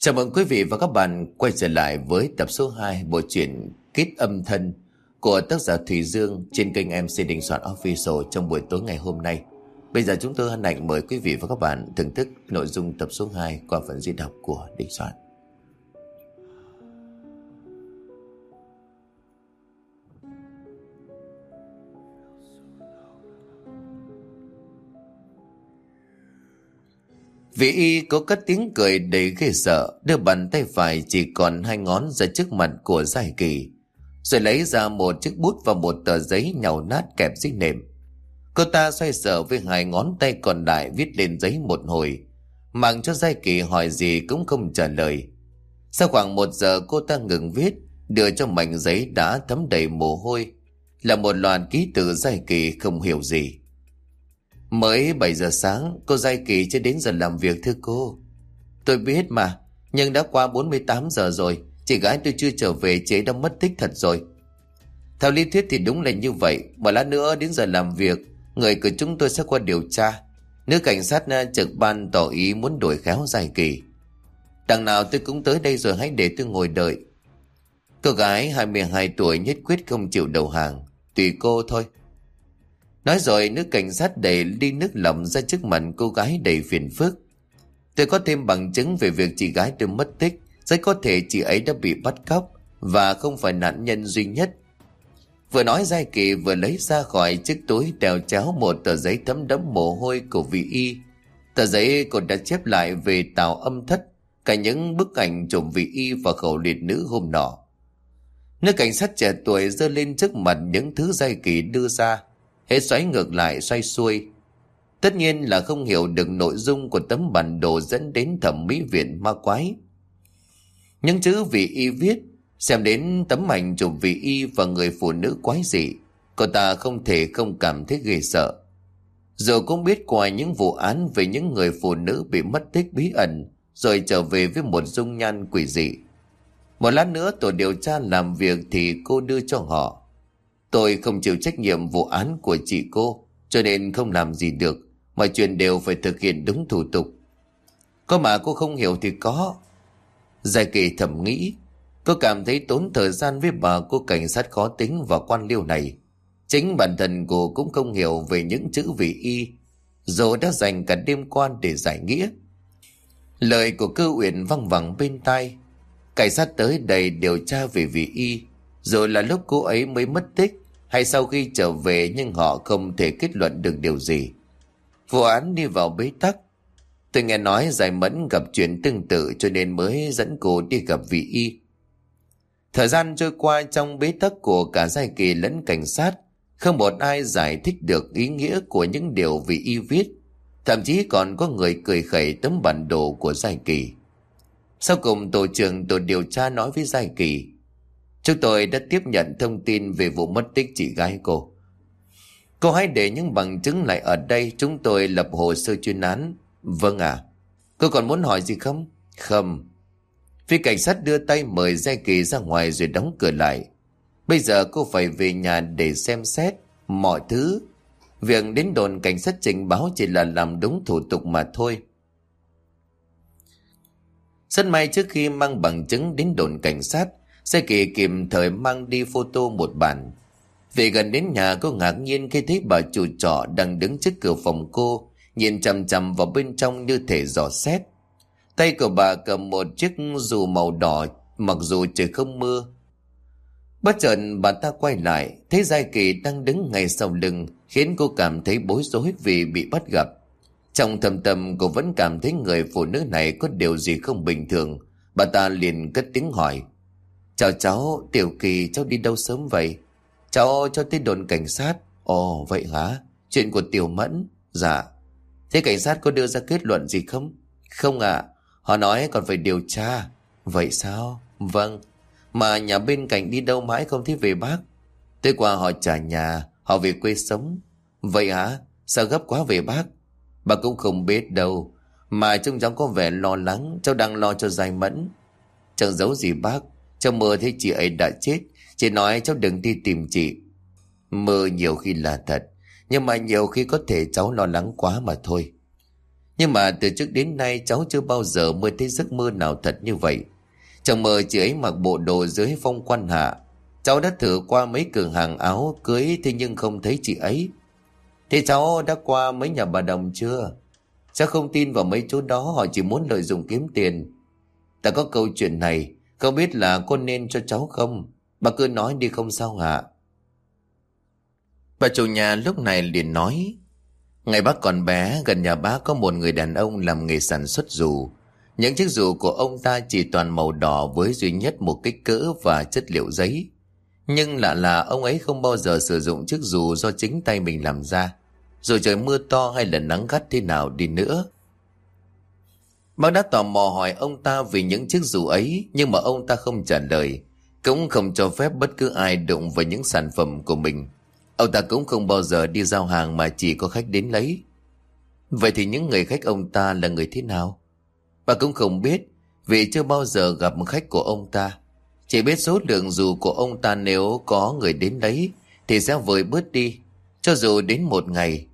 Chào mừng quý vị và các bạn quay trở lại với tập số 2 bộ truyện Kết Âm Thân của tác giả Thùy Dương trên kênh MC Đình Soạn Official trong buổi tối ngày hôm nay. Bây giờ chúng tôi hân hạnh mời quý vị và các bạn thưởng thức nội dung tập số 2 qua phần diễn đọc của Đình Soạn. Vị y có cất tiếng cười đầy ghê sợ, đưa bàn tay phải chỉ còn 2 ngón ra trước mặt của Giai Kỳ, rồi lấy ra một chiếc bút và một tờ giấy nhàu nát kẹp dưới nệm. Cô ta xoay sở với 2 ngón tay còn lại viết lên giấy một hồi, mặc cho Giai Kỳ hỏi gì cũng không trả lời. Sau khoảng 1 giờ cô ta ngừng viết, đưa cho mảnh giấy đã thấm đầy mồ hôi, là một loạt ký tự Giai Kỳ không hiểu gì. Mới 7 giờ sáng, cô Giai Kỳ chưa đến giờ làm việc thưa cô. Tôi biết mà, nhưng đã qua 48 giờ rồi, chị gái tôi chưa trở về, chị ấy đã mất tích thật rồi. Theo lý thuyết thì đúng là như vậy, mà lát nữa đến giờ làm việc, người của chúng tôi sẽ qua điều tra. Nữ cảnh sát trực ban tỏ ý muốn đuổi khéo Giai Kỳ. Đằng nào tôi cũng tới đây rồi, hãy để tôi ngồi đợi. Cô gái 22 tuổi nhất quyết không chịu đầu hàng. Tùy cô thôi. Nói rồi nữ cảnh sát đẩy ly nước lọc ra trước mặt cô gái đầy phiền phức. Tôi có thêm bằng chứng về việc chị gái tôi mất tích. Rất có thể chị ấy đã bị bắt cóc và không phải nạn nhân duy nhất. Vừa nói Giai Kỳ vừa lấy ra khỏi chiếc túi đeo chéo một tờ giấy thấm đẫm mồ hôi của vị y. Tờ giấy cô đã chép lại về Tào Âm Thất, cả những bức ảnh chụp vị y và khẩu liệt nữ hôm nọ. Nữ cảnh sát trẻ tuổi giơ lên trước mặt những thứ Giai Kỳ đưa ra, hết xoáy ngược lại xoay xuôi. Tất nhiên là không hiểu được nội dung của tấm bản đồ dẫn đến thẩm mỹ viện ma quái. Những chữ vị y viết, xem đến tấm ảnh chụp vị y và người phụ nữ quái dị, cô ta không thể không cảm thấy ghê sợ. Dù cũng biết qua những vụ án về những người phụ nữ bị mất tích bí ẩn rồi trở về với một dung nhan quỷ dị. Một lát nữa tổ điều tra làm việc thì cô đưa cho họ. Tôi không chịu trách nhiệm vụ án của chị cô, cho nên không làm gì được. Mọi chuyện đều phải thực hiện đúng thủ tục. Có mà cô không hiểu thì có. Giai Kỳ thầm nghĩ. Cô cảm thấy tốn thời gian với bà cô cảnh sát khó tính và quan liêu này. Chính bản thân cô cũng không hiểu về những chữ vị y, rồi đã dành cả đêm qua để giải nghĩa. Lời của Cơ Uyển văng vẳng bên tai. Cảnh sát tới đây điều tra về vị y, rồi là lúc cô ấy mới mất tích hay sau khi trở về, nhưng họ không thể kết luận được điều gì. Vụ án đi vào bế tắc. Tôi nghe nói Giải Mẫn gặp chuyện tương tự cho nên mới dẫn cô đi gặp vị y. Thời gian trôi qua trong bế tắc của cả Giai Kỳ lẫn cảnh sát, không một ai giải thích được ý nghĩa của những điều vị y viết. Thậm chí còn có người cười khẩy tấm bản đồ của Giai Kỳ. Sau cùng tổ trưởng tổ điều tra nói với Giai Kỳ: chúng tôi đã tiếp nhận thông tin về vụ mất tích chị gái cô. Cô hãy để những bằng chứng lại ở đây, chúng tôi lập hồ sơ chuyên án. Vâng ạ. Cô còn muốn hỏi gì không? Không. Phía cảnh sát đưa tay mời Giai Kỳ ra ngoài rồi đóng cửa lại. Bây giờ cô phải về nhà để xem xét mọi thứ. Việc đến đồn cảnh sát trình báo chỉ là làm đúng thủ tục mà thôi. Rất may trước khi mang bằng chứng đến đồn cảnh sát, Giai Kỳ kịp thời mang đi photo một bản. Về gần đến nhà, cô ngạc nhiên khi thấy bà chủ trọ đang đứng trước cửa phòng cô, nhìn chằm chằm vào bên trong như thể dò xét. Tay của bà cầm một chiếc dù màu đỏ, mặc dù trời không mưa. Bất chợt bà ta quay lại, thấy Giai Kỳ đang đứng ngay sau lưng, khiến cô cảm thấy bối rối vì bị bắt gặp. Trong thầm tâm cô vẫn cảm thấy người phụ nữ này có điều gì không bình thường. Bà ta liền cất tiếng hỏi: chào cháu, Tiểu Kỳ, cháu đi đâu sớm vậy? Cháu tới đồn cảnh sát. Ồ vậy hả? Chuyện của Tiểu Mẫn? Dạ. Thế cảnh sát có đưa ra kết luận gì không? Không ạ. Họ nói còn phải điều tra. Vậy sao? Vâng. Mà nhà bên cạnh đi đâu mãi không thấy về bác? Tối qua họ trả nhà, họ về quê sống. Vậy hả? Sao gấp quá về bác? Bà cũng không biết đâu. Mà trông cháu có vẻ lo lắng. Cháu đang lo cho Giai Mẫn. Chẳng giấu gì bác. Cháu mơ thấy chị ấy đã chết. Chị nói cháu đừng đi tìm chị. Mơ nhiều khi là thật, nhưng mà nhiều khi có thể cháu lo lắng quá mà thôi. Nhưng mà từ trước đến nay cháu chưa bao giờ mơ thấy giấc mơ nào thật như vậy. Trong mơ chị ấy mặc bộ đồ dưới phong quan hạ. Cháu đã thử qua mấy cửa hàng áo cưới, thế nhưng không thấy chị ấy. Thế cháu đã qua mấy nhà bà Đồng chưa? Cháu không tin vào mấy chỗ đó, họ chỉ muốn lợi dụng kiếm tiền. Ta có câu chuyện này, không biết là có nên cho cháu không? Bà cứ nói đi không sao hả? Bà chủ nhà lúc này liền nói: ngày bác còn bé, gần nhà bác có một người đàn ông làm nghề sản xuất dù. Những chiếc dù của ông ta chỉ toàn màu đỏ với duy nhất một kích cỡ và chất liệu giấy. Nhưng lạ là ông ấy không bao giờ sử dụng chiếc dù do chính tay mình làm ra, dù trời mưa to hay là nắng gắt thế nào đi nữa. Bác đã tò mò hỏi ông ta về những chiếc dù ấy, nhưng mà ông ta không trả lời, cũng không cho phép bất cứ ai đụng vào những sản phẩm của mình. Ông ta cũng không bao giờ đi giao hàng mà chỉ có khách đến lấy. Vậy thì những người khách ông ta là người thế nào? Bà cũng không biết, vì chưa bao giờ gặp khách của ông ta. Chỉ biết số lượng dù của ông ta nếu có người đến lấy thì sẽ vơi bớt đi, cho dù đến một ngày.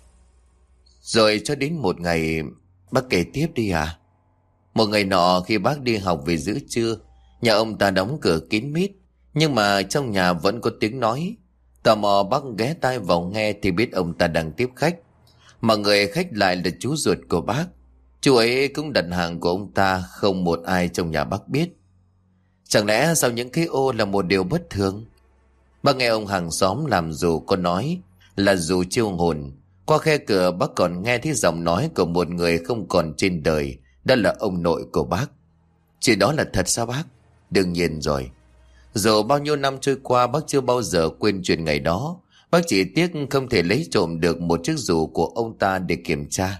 Rồi cho đến một ngày. Bác kể tiếp đi à? Một ngày nọ khi bác đi học về giữa trưa, nhà ông ta đóng cửa kín mít, nhưng mà trong nhà vẫn có tiếng nói. Tò mò bác ghé tai vào nghe thì biết ông ta đang tiếp khách, mà người khách lại là chú ruột của bác. Chú ấy cũng đặt hàng của ông ta, không một ai trong nhà bác biết. Chẳng lẽ sau những cái ô là một điều bất thường? Bác nghe ông hàng xóm làm dù có nói là dù chiêu hồn. Qua khe cửa bác còn nghe thấy giọng nói của một người không còn trên đời, đó là ông nội của bác. Chuyện đó là thật sao bác? Đương nhiên rồi. Dù bao nhiêu năm trôi qua, bác chưa bao giờ quên chuyện ngày đó. Bác chỉ tiếc không thể lấy trộm được một chiếc dù của ông ta để kiểm tra.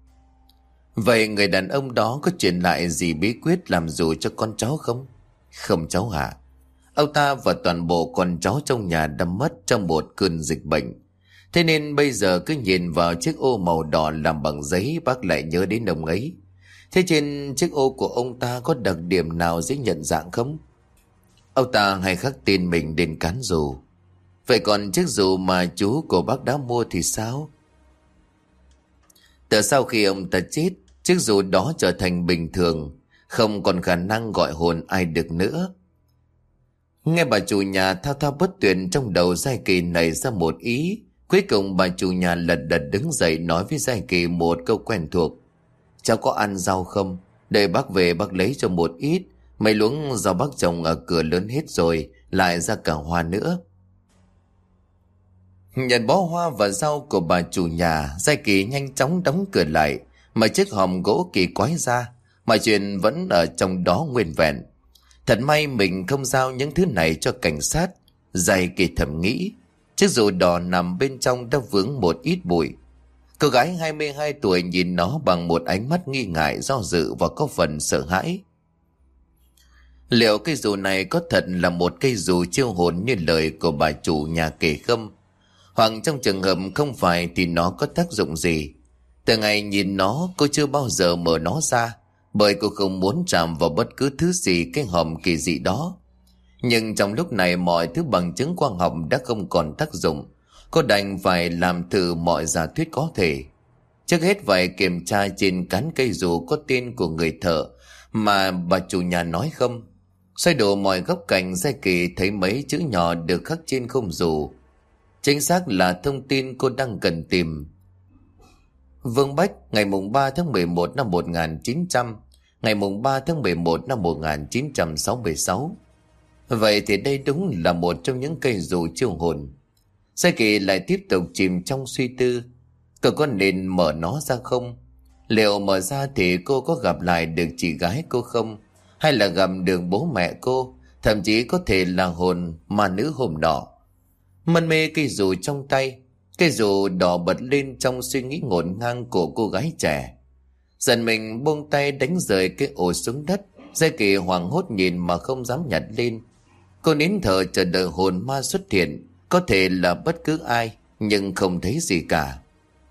Vậy người đàn ông đó có truyền lại gì bí quyết làm dù cho con cháu không? Không cháu ạ. Ông ta và toàn bộ con cháu trong nhà đã mất trong một cơn dịch bệnh. Thế nên bây giờ cứ nhìn vào chiếc ô màu đỏ làm bằng giấy, bác lại nhớ đến ông ấy. Thế trên chiếc ô của ông ta có đặc điểm nào dễ nhận dạng không? Ông ta hay khắc tên mình lên cán dù. Vậy còn chiếc dù mà chú của bác đã mua thì sao? Từ sau khi ông ta chết, chiếc dù đó trở thành bình thường, không còn khả năng gọi hồn ai được nữa. Nghe bà chủ nhà thao thao bất tuyệt trong đầu, Giai Kỳ nảy ra một ý. Cuối cùng bà chủ nhà lật đật đứng dậy nói với Giai Kỳ một câu quen thuộc: cháu có ăn rau không? Đợi bác về bác lấy cho một ít. Mấy luống rau bác trồng ở cửa lớn hết rồi, lại ra cả hoa nữa. Nhận bó hoa và rau của bà chủ nhà, Giai Kỳ nhanh chóng đóng cửa lại, mà chiếc hòm gỗ kỳ quái ra. Mọi chuyện vẫn ở trong đó nguyên vẹn. Thật may mình không giao những thứ này cho cảnh sát, Giai Kỳ thầm nghĩ. Chiếc dù đỏ nằm bên trong đã vướng một ít bụi. Cô gái 22 tuổi nhìn nó bằng một ánh mắt nghi ngại, do dự và có phần sợ hãi. Liệu cây dù này có thật là một cây dù chiêu hồn như lời của bà chủ nhà kể không? Hoặc trong trường hợp không phải thì nó có tác dụng gì? Từ ngày nhìn nó, cô chưa bao giờ mở nó ra, bởi cô không muốn chạm vào bất cứ thứ gì cái hòm kỳ dị đó. Nhưng trong lúc này mọi thứ bằng chứng khoa học đã không còn tác dụng. Cô đành phải làm thử mọi giả thuyết có thể. Trước hết phải kiểm tra trên cán cây dù có tên của người thợ mà bà chủ nhà nói không. Xoay đổ mọi góc cạnh, Giai Kỳ thấy mấy chữ nhỏ được khắc trên khung dù. Chính xác là thông tin cô đang cần tìm. Vương Bách, ngày mùng 3 tháng 11 năm 1900, ngày mùng 3 tháng 11 năm 1966. Vậy thì đây đúng là một trong những cây dù chiêu hồn. Giai Kỳ lại tiếp tục chìm trong suy tư. Cô có nên mở nó ra không? Liệu mở ra thì cô có gặp lại được chị gái cô không? Hay là gặp được bố mẹ cô? Thậm chí có thể là hồn ma nữ hôm nọ. Mân mê cây dù trong tay, cây dù đỏ bật lên trong suy nghĩ ngổn ngang của cô gái trẻ. Dần mình buông tay đánh rời cái ổ xuống đất. Giai Kỳ hoảng hốt nhìn mà không dám nhặt lên. Cô nín thở chờ đợi hồn ma xuất hiện. Có thể là bất cứ ai, nhưng không thấy gì cả.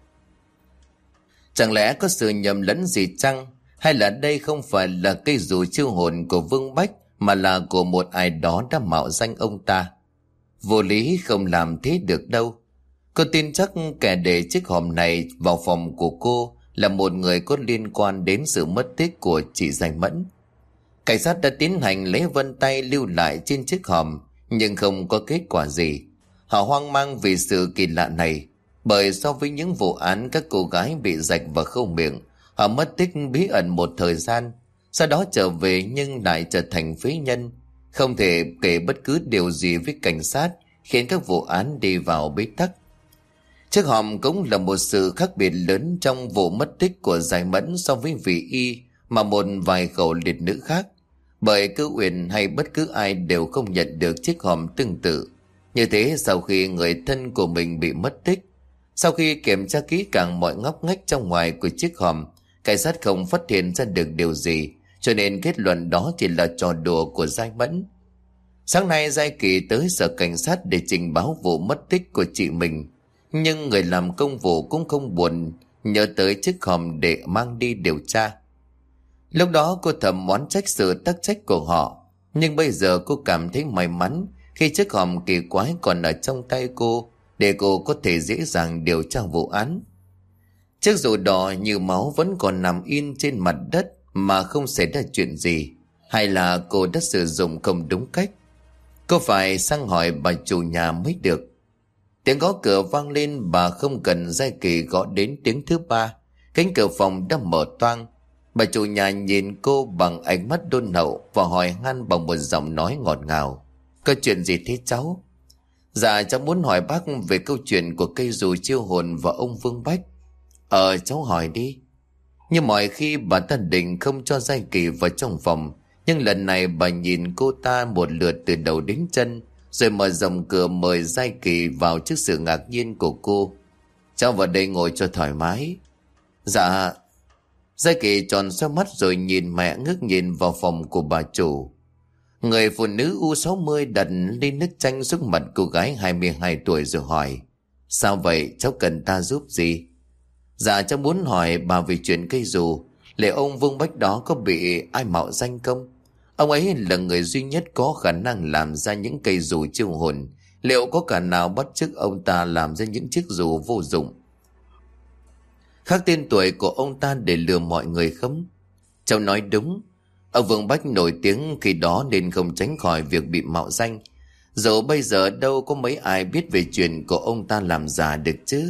Chẳng lẽ có sự nhầm lẫn gì chăng? Hay là đây không phải là cây dù chiêu hồn của Vương Bách, mà là của một ai đó đã mạo danh ông ta? Vô lý không làm thế được đâu. Cô tin chắc kẻ để chiếc hòm này vào phòng của cô là một người có liên quan đến sự mất tích của chị Danh Mẫn. Cảnh sát đã tiến hành lấy vân tay lưu lại trên chiếc hòm, nhưng không có kết quả gì. Họ hoang mang vì sự kỳ lạ này, bởi so với những vụ án các cô gái bị rạch và khâu miệng, họ mất tích bí ẩn một thời gian, sau đó trở về nhưng lại trở thành phế nhân, không thể kể bất cứ điều gì với cảnh sát, khiến các vụ án đi vào bế tắc. Chiếc hòm cũng là một sự khác biệt lớn trong vụ mất tích của Giải Mẫn so với vị y mà một vài khẩu liệt nữ khác, bởi cứ Uyển hay bất cứ ai đều không nhận được chiếc hòm tương tự. Như thế sau khi người thân của mình bị mất tích, sau khi kiểm tra kỹ càng mọi ngóc ngách trong ngoài của chiếc hòm, cảnh sát không phát hiện ra được điều gì, cho nên kết luận đó chỉ là trò đùa của Giai Mẫn. Sáng nay Giai Kỳ tới sở cảnh sát để trình báo vụ mất tích của chị mình, nhưng người làm công vụ cũng không buồn nhớ tới chiếc hòm để mang đi điều tra. Lúc đó cô thầm oán trách sự tắc trách của họ, nhưng bây giờ cô cảm thấy may mắn khi chiếc hòm kỳ quái còn ở trong tay cô, để cô có thể dễ dàng điều tra vụ án. Chiếc dù đỏ như máu vẫn còn nằm in trên mặt đất mà không xảy ra chuyện gì, hay là cô đã sử dụng không đúng cách? Cô phải sang hỏi bà chủ nhà mới được. Tiếng gõ cửa vang lên, bà không cần Giai Kỳ gõ đến tiếng thứ ba, cánh cửa phòng đã mở toang. Bà chủ nhà nhìn cô bằng ánh mắt đôn hậu và hỏi han bằng một giọng nói ngọt ngào: "Có chuyện gì thế cháu?" "Dạ cháu muốn hỏi bác về câu chuyện của cây dù chiêu hồn và ông Vương Bách." Cháu hỏi đi." Nhưng mọi khi bà ta định không cho Giai Kỳ vào trong phòng, nhưng lần này bà nhìn cô ta một lượt từ đầu đến chân, rồi mở rộng cửa mời Giai Kỳ vào trước sự ngạc nhiên của cô. "Cháu vào đây ngồi cho thoải mái." "Dạ." Giai Kỳ tròn xoe mắt rồi nhìn mẹ, ngước nhìn vào phòng của bà chủ. Người phụ nữ U60 đặt ly nước chanh trước mặt cô gái 22 tuổi rồi hỏi: "Sao vậy, cháu cần ta giúp gì?" "Dạ cháu muốn hỏi bà về chuyện cây dù. Liệu ông Vương Bách đó có bị ai mạo danh không? Ông ấy là người duy nhất có khả năng làm ra những cây dù chiêu hồn. Liệu có cả nào bắt chước ông ta làm ra những chiếc dù vô dụng, khác tên tuổi của ông ta để lừa mọi người không?" Cháu nói đúng. Ông Vương Bách nổi tiếng khi đó nên không tránh khỏi việc bị mạo danh. Dẫu bây giờ đâu có mấy ai biết về chuyện của ông ta làm giả được chứ.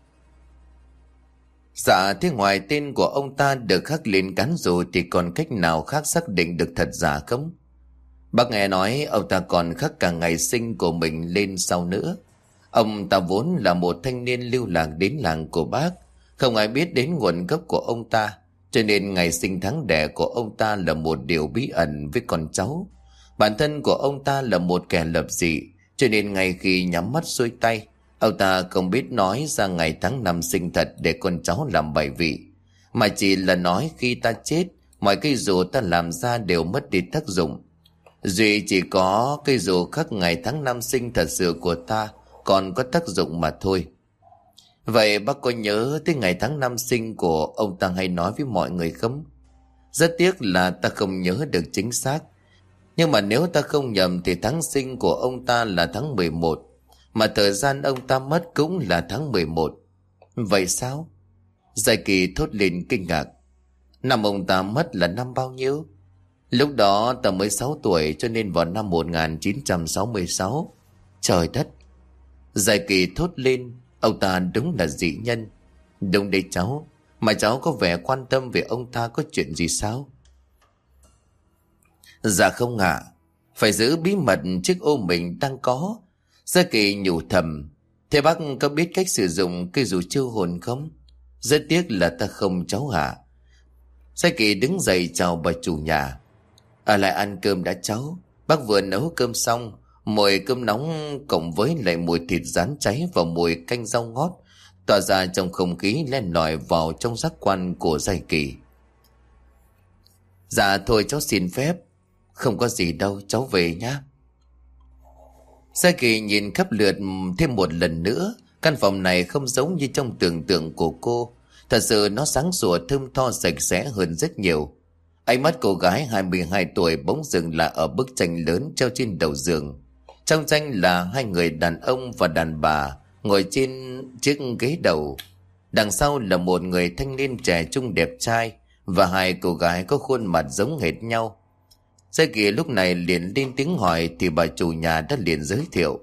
"Dạ thế ngoài tên của ông ta được khắc lên cán dù thì còn cách nào khác xác định được thật giả không?" "Bác nghe nói ông ta còn khắc cả ngày sinh của mình lên sau nữa. Ông ta vốn là một thanh niên lưu lạc đến làng của bác, không ai biết đến nguồn gốc của ông ta, cho nên ngày sinh tháng đẻ của ông ta là một điều bí ẩn với con cháu. Bản thân của ông ta là một kẻ lập dị, cho nên ngay khi nhắm mắt xuôi tay, ông ta không biết nói ra ngày tháng năm sinh thật để con cháu làm bài vị, mà chỉ là nói khi ta chết, mọi cây dù ta làm ra đều mất đi tác dụng. Duy chỉ có cây dù khắc ngày tháng năm sinh thật sự của ta còn có tác dụng mà thôi." "Vậy bác có nhớ tới ngày tháng năm sinh của ông ta hay nói với mọi người không?" "Rất tiếc là ta không nhớ được chính xác, nhưng mà nếu ta không nhầm thì tháng sinh của ông ta là tháng 11, mà thời gian ông ta mất cũng là tháng 11. "Vậy sao?" Giai Kỳ thốt lên kinh ngạc. "Năm ông ta mất là năm bao nhiêu?" "Lúc đó ta mới 6 tuổi, cho nên vào năm 1966. "Trời đất!" Giai Kỳ thốt lên, ông ta đúng là dị nhân. "Đúng đấy cháu, mà cháu có vẻ quan tâm về ông ta, có chuyện gì sao?" "Dạ không ạ, phải giữ bí mật chiếc ô mình đang có." Giai Kỳ nhủ thầm. "Thế bác có biết cách sử dụng cây dù chiêu hồn không?" "Rất tiếc là ta không cháu ạ." Giai Kỳ đứng dậy chào bà chủ nhà. "Ở lại ăn cơm đã cháu, bác vừa nấu cơm xong. Mùi cơm nóng cộng với lại mùi thịt rán cháy và mùi canh rau ngót tỏa ra trong không khí, len lỏi vào trong giác quan của Giai Kỳ. "Dạ thôi cháu xin phép." "Không có gì đâu, cháu về nhé." Giai Kỳ nhìn khắp lượt thêm một lần nữa. Căn phòng này không giống như trong tưởng tượng của cô. Thật sự nó sáng sủa, thơm tho, sạch sẽ hơn rất nhiều. Ánh mắt cô gái 22 tuổi bỗng dừng lại ở bức tranh lớn treo trên đầu giường. Trong tranh là hai người đàn ông và đàn bà ngồi trên chiếc ghế đầu. Đằng sau là một người thanh niên trẻ trung đẹp trai và hai cô gái có khuôn mặt giống hệt nhau. Gia Kỳ lúc này liền lên tiếng hỏi thì bà chủ nhà đã liền giới thiệu.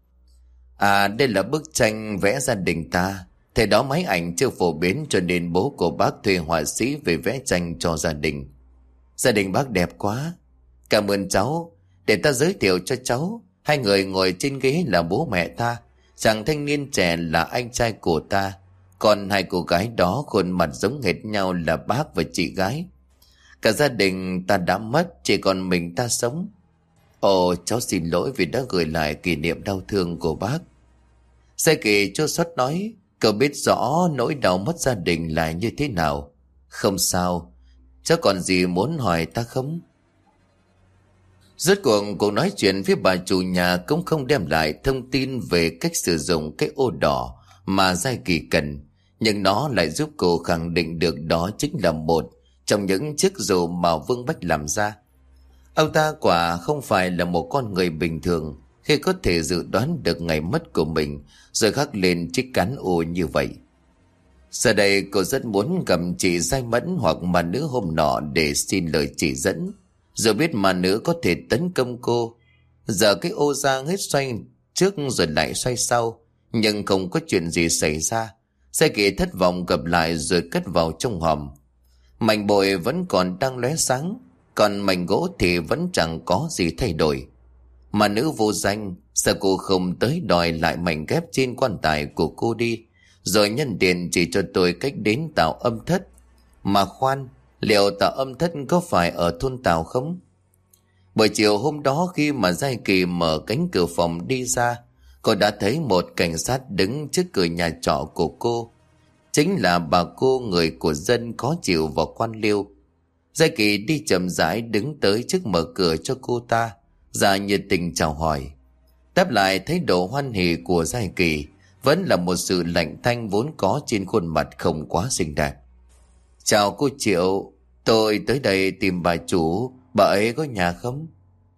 À, đây là bức tranh vẽ gia đình ta. Thời đó máy ảnh chưa phổ biến cho nên bố của bác thuê họa sĩ về vẽ tranh cho gia đình. Gia đình bác đẹp quá. Cảm ơn cháu. Để ta giới thiệu cho cháu. Hai người ngồi trên ghế là bố mẹ ta. Chàng thanh niên trẻ là anh trai của ta. Còn hai cô gái đó khuôn mặt giống hệt nhau là bác và chị gái. Cả gia đình ta đã mất, chỉ còn mình ta sống. Ồ, cháu xin lỗi vì đã gửi lại kỷ niệm đau thương của bác. Gia Kỳ chua xót nói, cậu biết rõ nỗi đau mất gia đình là như thế nào. Không sao, cháu còn gì muốn hỏi ta không? Rốt cuộc nói chuyện với bà chủ nhà cũng không đem lại thông tin về cách sử dụng cái ô đỏ mà Gia Kỳ cần. Nhưng nó lại giúp cô khẳng định được đó chính là một trong những chiếc dù mà Vương Bách làm ra. Ông ta quả không phải là một con người bình thường khi có thể dự đoán được ngày mất của mình rồi khắc lên chiếc cán ô như vậy. Giờ đây cô rất muốn gặp chị Giai Mẫn hoặc mà nữ hôm nọ để xin lời chỉ dẫn, rồi biết mà nữ có thể tấn công cô. Giờ cái ô ra hết xoay trước rồi lại xoay sau, nhưng không có chuyện gì xảy ra. Gia Kỳ thất vọng gặp lại rồi cất vào trong hòm. Mảnh bội vẫn còn đang lóe sáng, còn mảnh gỗ thì vẫn chẳng có gì thay đổi. Mà nữ vô danh, sao cô không tới đòi lại mảnh ghép trên quan tài của cô đi, rồi nhân tiền chỉ cho tôi cách đến Tào Âm Thất. Mà khoan, liệu Tào Âm Thất có phải ở thôn Tào không? Buổi chiều hôm đó khi mà Gia Kỳ mở cánh cửa phòng đi ra, cô đã thấy một cảnh sát đứng trước cửa nhà trọ của cô. Chính là bà cô người của dân khó chịu vào quan liêu. Gia Kỳ đi chậm rãi đứng tới trước mở cửa cho cô ta, ra nhiệt tình chào hỏi. Đáp lại thái độ hoan hỉ của Gia Kỳ vẫn là một sự lạnh tanh vốn có trên khuôn mặt không quá xinh đẹp. Chào cô Triệu, tôi tới đây tìm bà chủ, bà ấy có nhà không?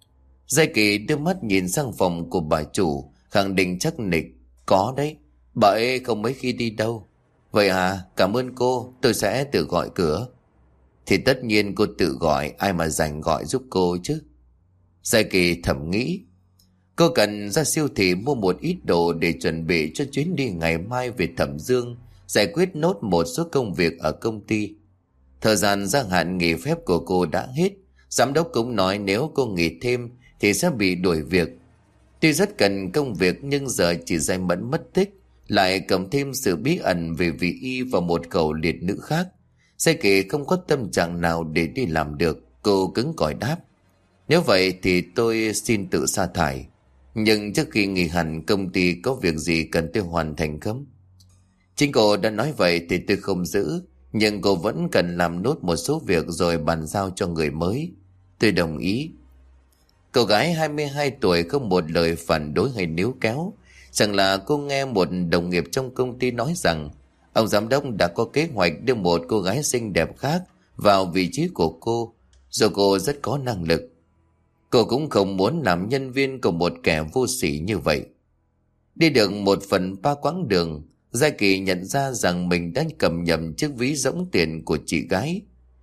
Gia Kỳ đưa mắt nhìn sang phòng của bà chủ, khẳng định chắc nịch, có đấy, bà ấy không mấy khi đi đâu. Vậy à, cảm ơn cô, tôi sẽ tự gọi cửa. Thì tất nhiên cô tự gọi, ai mà dành gọi giúp cô chứ. Gia Kỳ thầm nghĩ, cô cần ra siêu thị mua một ít đồ để chuẩn bị cho chuyến đi ngày mai về Thẩm Dương, giải quyết nốt một số công việc ở công ty. Thời gian gia hạn nghỉ phép của cô đã hết, giám đốc cũng nói nếu cô nghỉ thêm thì sẽ bị đuổi việc. Tuy rất cần công việc nhưng giờ chỉ Giai Mẫn mất tích, lại cầm thêm sự bí ẩn về vị y và một cậu liệt nữ khác. Gia Kỳ không có tâm trạng nào để đi làm được, cô cứng cỏi đáp. Nếu vậy thì tôi xin tự sa thải. Nhưng trước khi nghỉ hẳn công ty có việc gì cần tôi hoàn thành không? Chính cô đã nói vậy thì tôi không giữ, nhưng cô vẫn cần làm nốt một số việc rồi bàn giao cho người mới. Tôi đồng ý. Cô gái 22 tuổi không một lời phản đối hay níu kéo. Chẳng là cô nghe một đồng nghiệp trong công ty nói rằng ông giám đốc đã có kế hoạch đưa một cô gái xinh đẹp khác vào vị trí của cô, do cô rất có năng lực. Cô cũng không muốn làm nhân viên của một kẻ vô sỉ như vậy. Đi được 1/3 quãng đường, Gia Kỳ nhận ra rằng mình đã cầm nhầm chiếc ví rỗng tiền của chị gái.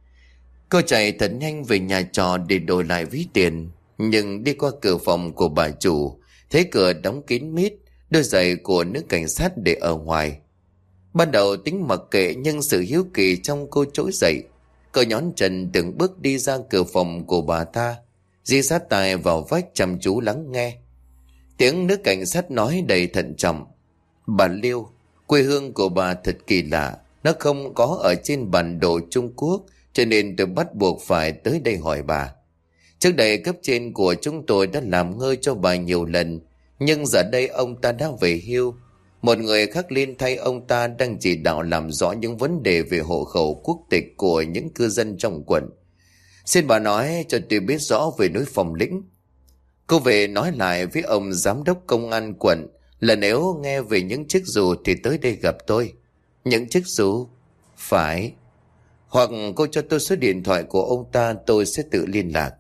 Cô chạy thật nhanh về nhà trọ để đổi lại ví tiền, nhưng đi qua cửa phòng của bà chủ, thấy cửa đóng kín mít, đôi giày của nữ cảnh sát để ở ngoài. Ban đầu tính mặc kệ nhưng sự hiếu kỳ trong cô trỗi dậy. Cô nhón chân từng bước đi ra cửa phòng của bà ta, dí sát tai vào vách chăm chú lắng nghe. Tiếng nữ cảnh sát nói đầy thận trọng. Bà Liêu, quê hương của bà thật kỳ lạ, nó không có ở trên bản đồ Trung Quốc, cho nên tôi bắt buộc phải tới đây hỏi bà. Trước đây cấp trên của chúng tôi đã làm ngơi cho bà nhiều lần, nhưng giờ đây ông ta đã về hưu. Một người khác lên thay ông ta đang chỉ đạo làm rõ những vấn đề về hộ khẩu quốc tịch của những cư dân trong quận. Xin bà nói cho tôi biết rõ về núi Phòng Lĩnh. Cô về nói lại với ông giám đốc công an quận là nếu nghe về những chiếc dù thì tới đây gặp tôi. Những chiếc dù? Phải. Hoặc cô cho tôi số điện thoại của ông ta, tôi sẽ tự liên lạc.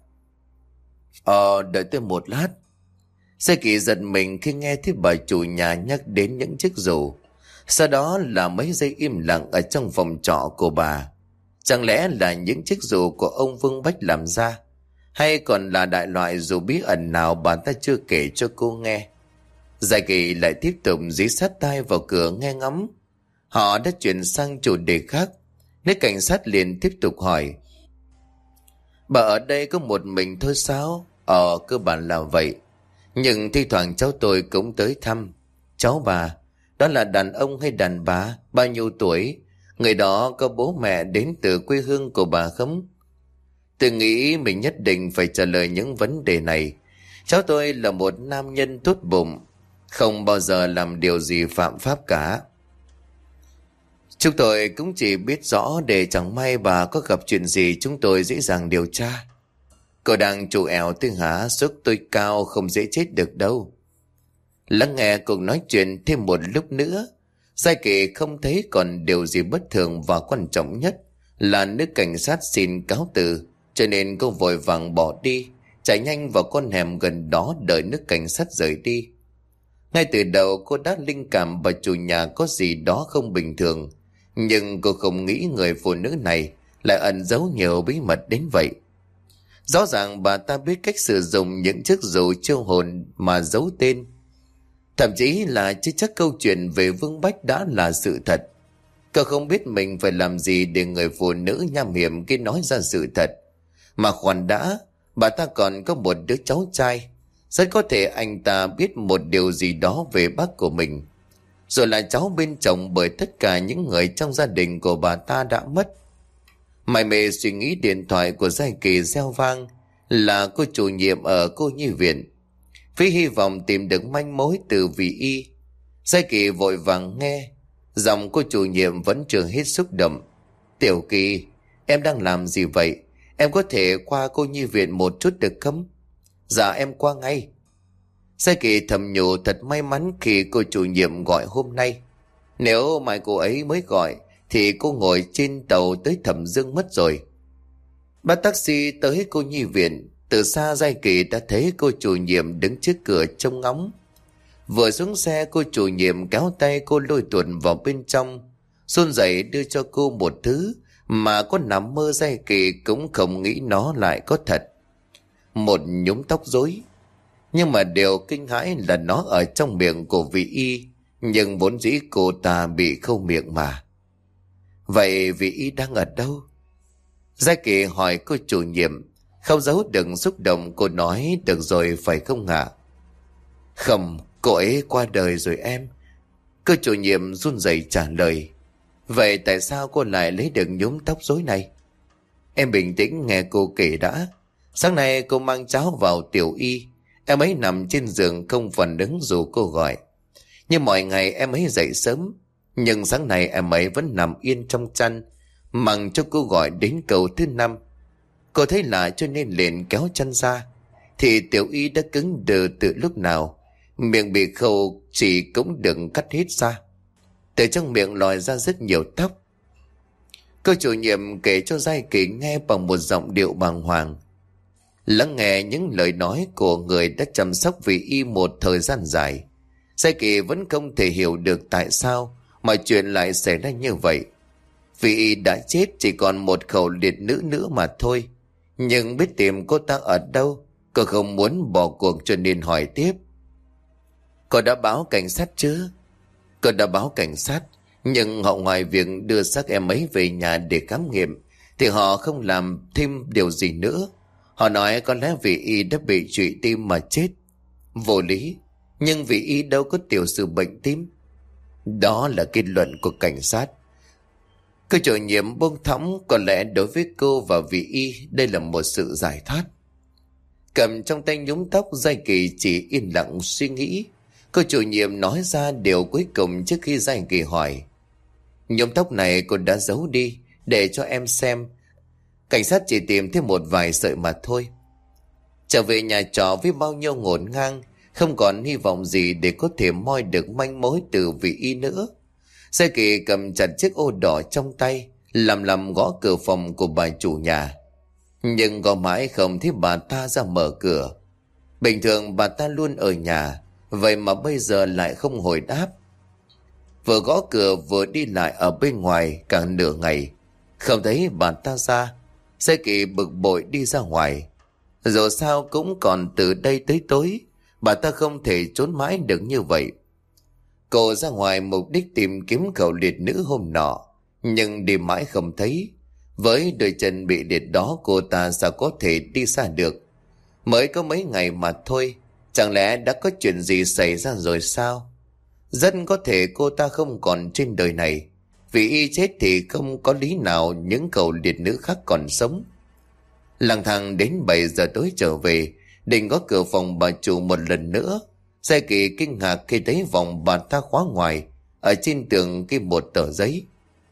Đợi tôi một lát. Gia Kỳ giật mình khi nghe thấy bà chủ nhà nhắc đến những chiếc dù. Sau đó là mấy giây im lặng ở trong phòng trọ của bà. Chẳng lẽ là những chiếc dù của ông Vương Bách làm ra, hay còn là đại loại dù bí ẩn nào bà ta chưa kể cho cô nghe? Giai Kỳ lại tiếp tục dí sát tai vào cửa nghe ngóng. Họ đã chuyển sang chủ đề khác. Nên cảnh sát liền tiếp tục hỏi: bà ở đây có một mình thôi sao? Cơ bản là vậy. Nhưng thi thoảng cháu tôi cũng tới thăm. Cháu bà, đó là đàn ông hay đàn bà? Bao nhiêu tuổi? Người đó có bố mẹ đến từ quê hương của bà không? Tôi nghĩ mình nhất định phải trả lời những vấn đề này. Cháu tôi là một nam nhân tốt bụng, không bao giờ làm điều gì phạm pháp cả. Chúng tôi cũng chỉ biết rõ để chẳng may bà có gặp chuyện gì chúng tôi dễ dàng điều tra. Cô đang trù ẻo tôi hả? Sức tôi cao không dễ chết được đâu. Lắng nghe cuộc nói chuyện thêm một lúc nữa, Giai Kỳ không thấy còn điều gì bất thường, và quan trọng nhất là nữ cảnh sát xin cáo từ, cho nên cô vội vàng bỏ đi, chạy nhanh vào con hẻm gần đó đợi nữ cảnh sát rời đi. Ngay từ đầu cô đã linh cảm bà chủ nhà có gì đó không bình thường, nhưng cô không nghĩ người phụ nữ này lại ẩn giấu nhiều bí mật đến vậy. Rõ ràng bà ta biết cách sử dụng những chiếc dù chiêu hồn mà giấu tên. Thậm chí là chưa chắc câu chuyện về Vương Bách đã là sự thật. Cô không biết mình phải làm gì để người phụ nữ nham hiểm kia nói ra sự thật. Mà khoan đã, bà ta còn có một đứa cháu trai. Rất có thể anh ta biết một điều gì đó về bác của mình, rồi là cháu bên chồng, bởi tất cả những người trong gia đình của bà ta đã mất. Mải mê suy nghĩ, điện thoại của Giai Kỳ reo vang, là cô chủ nhiệm ở cô nhi viện. Với hy vọng tìm được manh mối từ vị y, Giai Kỳ vội vàng nghe. Giọng cô chủ nhiệm vẫn chưa hết xúc động. Tiểu Kỳ, em đang làm gì vậy? Em có thể qua cô nhi viện một chút được không? Dạ em qua ngay. Giai Kỳ thầm nhủ thật may mắn khi cô chủ nhiệm gọi hôm nay. Nếu mai cô ấy mới gọi thì cô ngồi trên tàu tới Thẩm Dương mất rồi. Bắt taxi tới cô nhi viện. Từ xa Giai Kỳ đã thấy cô chủ nhiệm đứng trước cửa trông ngóng. Vừa xuống xe, cô chủ nhiệm kéo tay cô lôi tuột vào bên trong, run rẩy đưa cho cô một thứ mà có nằm mơ Giai Kỳ cũng không nghĩ nó lại có thật. Một nhúm tóc rối. Nhưng mà điều kinh hãi là nó ở trong miệng của vị y, nhưng vốn dĩ cô ta bị khâu miệng mà. Vậy vị y đang ở đâu? Giai Kỳ hỏi cô chủ nhiệm. Không giấu được xúc động, cô nói: được rồi phải không ạ? Không, cô ấy qua đời rồi em. Cô chủ nhiệm run rẩy trả lời. Vậy tại sao cô lại lấy được nhúm tóc rối này? Em bình tĩnh nghe cô kể đã. Sáng nay cô mang cháu vào tiểu y. Em ấy nằm trên giường không phản ứng dù cô gọi. Như mọi ngày em ấy dậy sớm, nhưng sáng nay em ấy vẫn nằm yên trong chăn, mặc cho cô gọi đến câu thứ 5. Cô thấy lạ cho nên liền kéo chăn ra, thì tiểu y đã cứng đờ từ lúc nào. Miệng bị khâu chỉ cũng đừng cắt hết ra. Từ trong miệng lòi ra rất nhiều tóc. Cô chủ nhiệm kể cho Giai Kỳ nghe bằng một giọng điệu bàng hoàng. Lắng nghe những lời nói của người đã chăm sóc vị y một thời gian dài, Giai Kỳ vẫn không thể hiểu được tại sao mọi chuyện lại xảy ra như vậy. Vị y đã chết, chỉ còn một khẩu liệt nữ nữa mà thôi. Nhưng biết tìm cô ta ở đâu, cô không muốn bỏ cuộc cho nên hỏi tiếp. Cô đã báo cảnh sát chưa? Cô đã báo cảnh sát, nhưng họ ngoài việc đưa xác em ấy về nhà để khám nghiệm thì họ không làm thêm điều gì nữa. Họ nói có lẽ vị y đã bị trụy tim mà chết. Vô lý, nhưng vị y đâu có tiểu sử bệnh tim. Đó là kết luận của cảnh sát. Cô chủ nhiệm buông thõng, có lẽ đối với cô và vị y đây là một sự giải thoát. Cầm trong tay nhúm tóc, Giai Kỳ chỉ yên lặng suy nghĩ. Cô chủ nhiệm nói ra điều cuối cùng trước khi Giai Kỳ hỏi. Nhúm tóc này cô đã giấu đi để cho em xem. Cảnh sát chỉ tìm thêm một vài sợi mà thôi. Trở về nhà trọ với bao nhiêu ngổn ngang, không còn hy vọng gì để có thể moi được manh mối từ vị y nữa. Giai Kỳ cầm chặt chiếc ô đỏ trong tay, lầm gõ cửa phòng của bà chủ nhà. Nhưng gõ mãi không thấy bà ta ra mở cửa. Bình thường bà ta luôn ở nhà, vậy mà bây giờ lại không hồi đáp. vừa gõ cửa vừa đi lại ở bên ngoài cả nửa ngày, không thấy bà ta ra. Giai Kỳ bực bội đi ra ngoài. Dù sao cũng còn từ đây tới tối, bà ta không thể trốn mãi được như vậy. Cô ra ngoài mục đích tìm kiếm cậu liệt nữ hôm nọ, nhưng đi mãi không thấy. Với đôi chân bị liệt đó, cô ta sao có thể đi xa được? Mới có mấy ngày mà thôi, chẳng lẽ đã có chuyện gì xảy ra rồi sao? Rất có thể cô ta không còn trên đời này. Vì y chết thì không có lý nào những cậu liệt nữ khác còn sống. Lang thang đến 7 giờ tối trở về, định có cửa phòng bà chủ một lần nữa. Giai Kỳ kinh ngạc khi thấy vòng bà ta khóa ngoài, ở trên tường ghi một tờ giấy.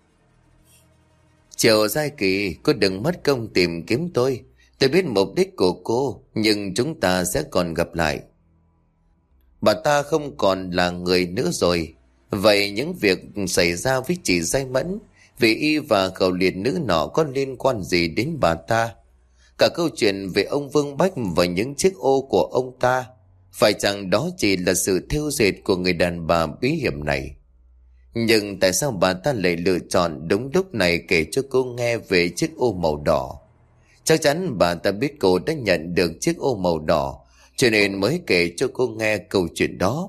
Chiều Giai Kỳ, cô đừng mất công tìm kiếm tôi. Tôi biết mục đích của cô, nhưng chúng ta sẽ còn gặp lại. Bà ta không còn là người nữa rồi. Vậy những việc xảy ra với chị Giai Mẫn, vì y và cậu liệt nữ nọ có liên quan gì đến bà ta? Cả câu chuyện về ông Vương Bách và những chiếc ô của ông ta, phải chăng đó chỉ là sự thêu dệt của người đàn bà bí hiểm này? Nhưng tại sao bà ta lại lựa chọn đúng lúc này kể cho cô nghe về chiếc ô màu đỏ? Chắc chắn bà ta biết cô đã nhận được chiếc ô màu đỏ, cho nên mới kể cho cô nghe câu chuyện đó.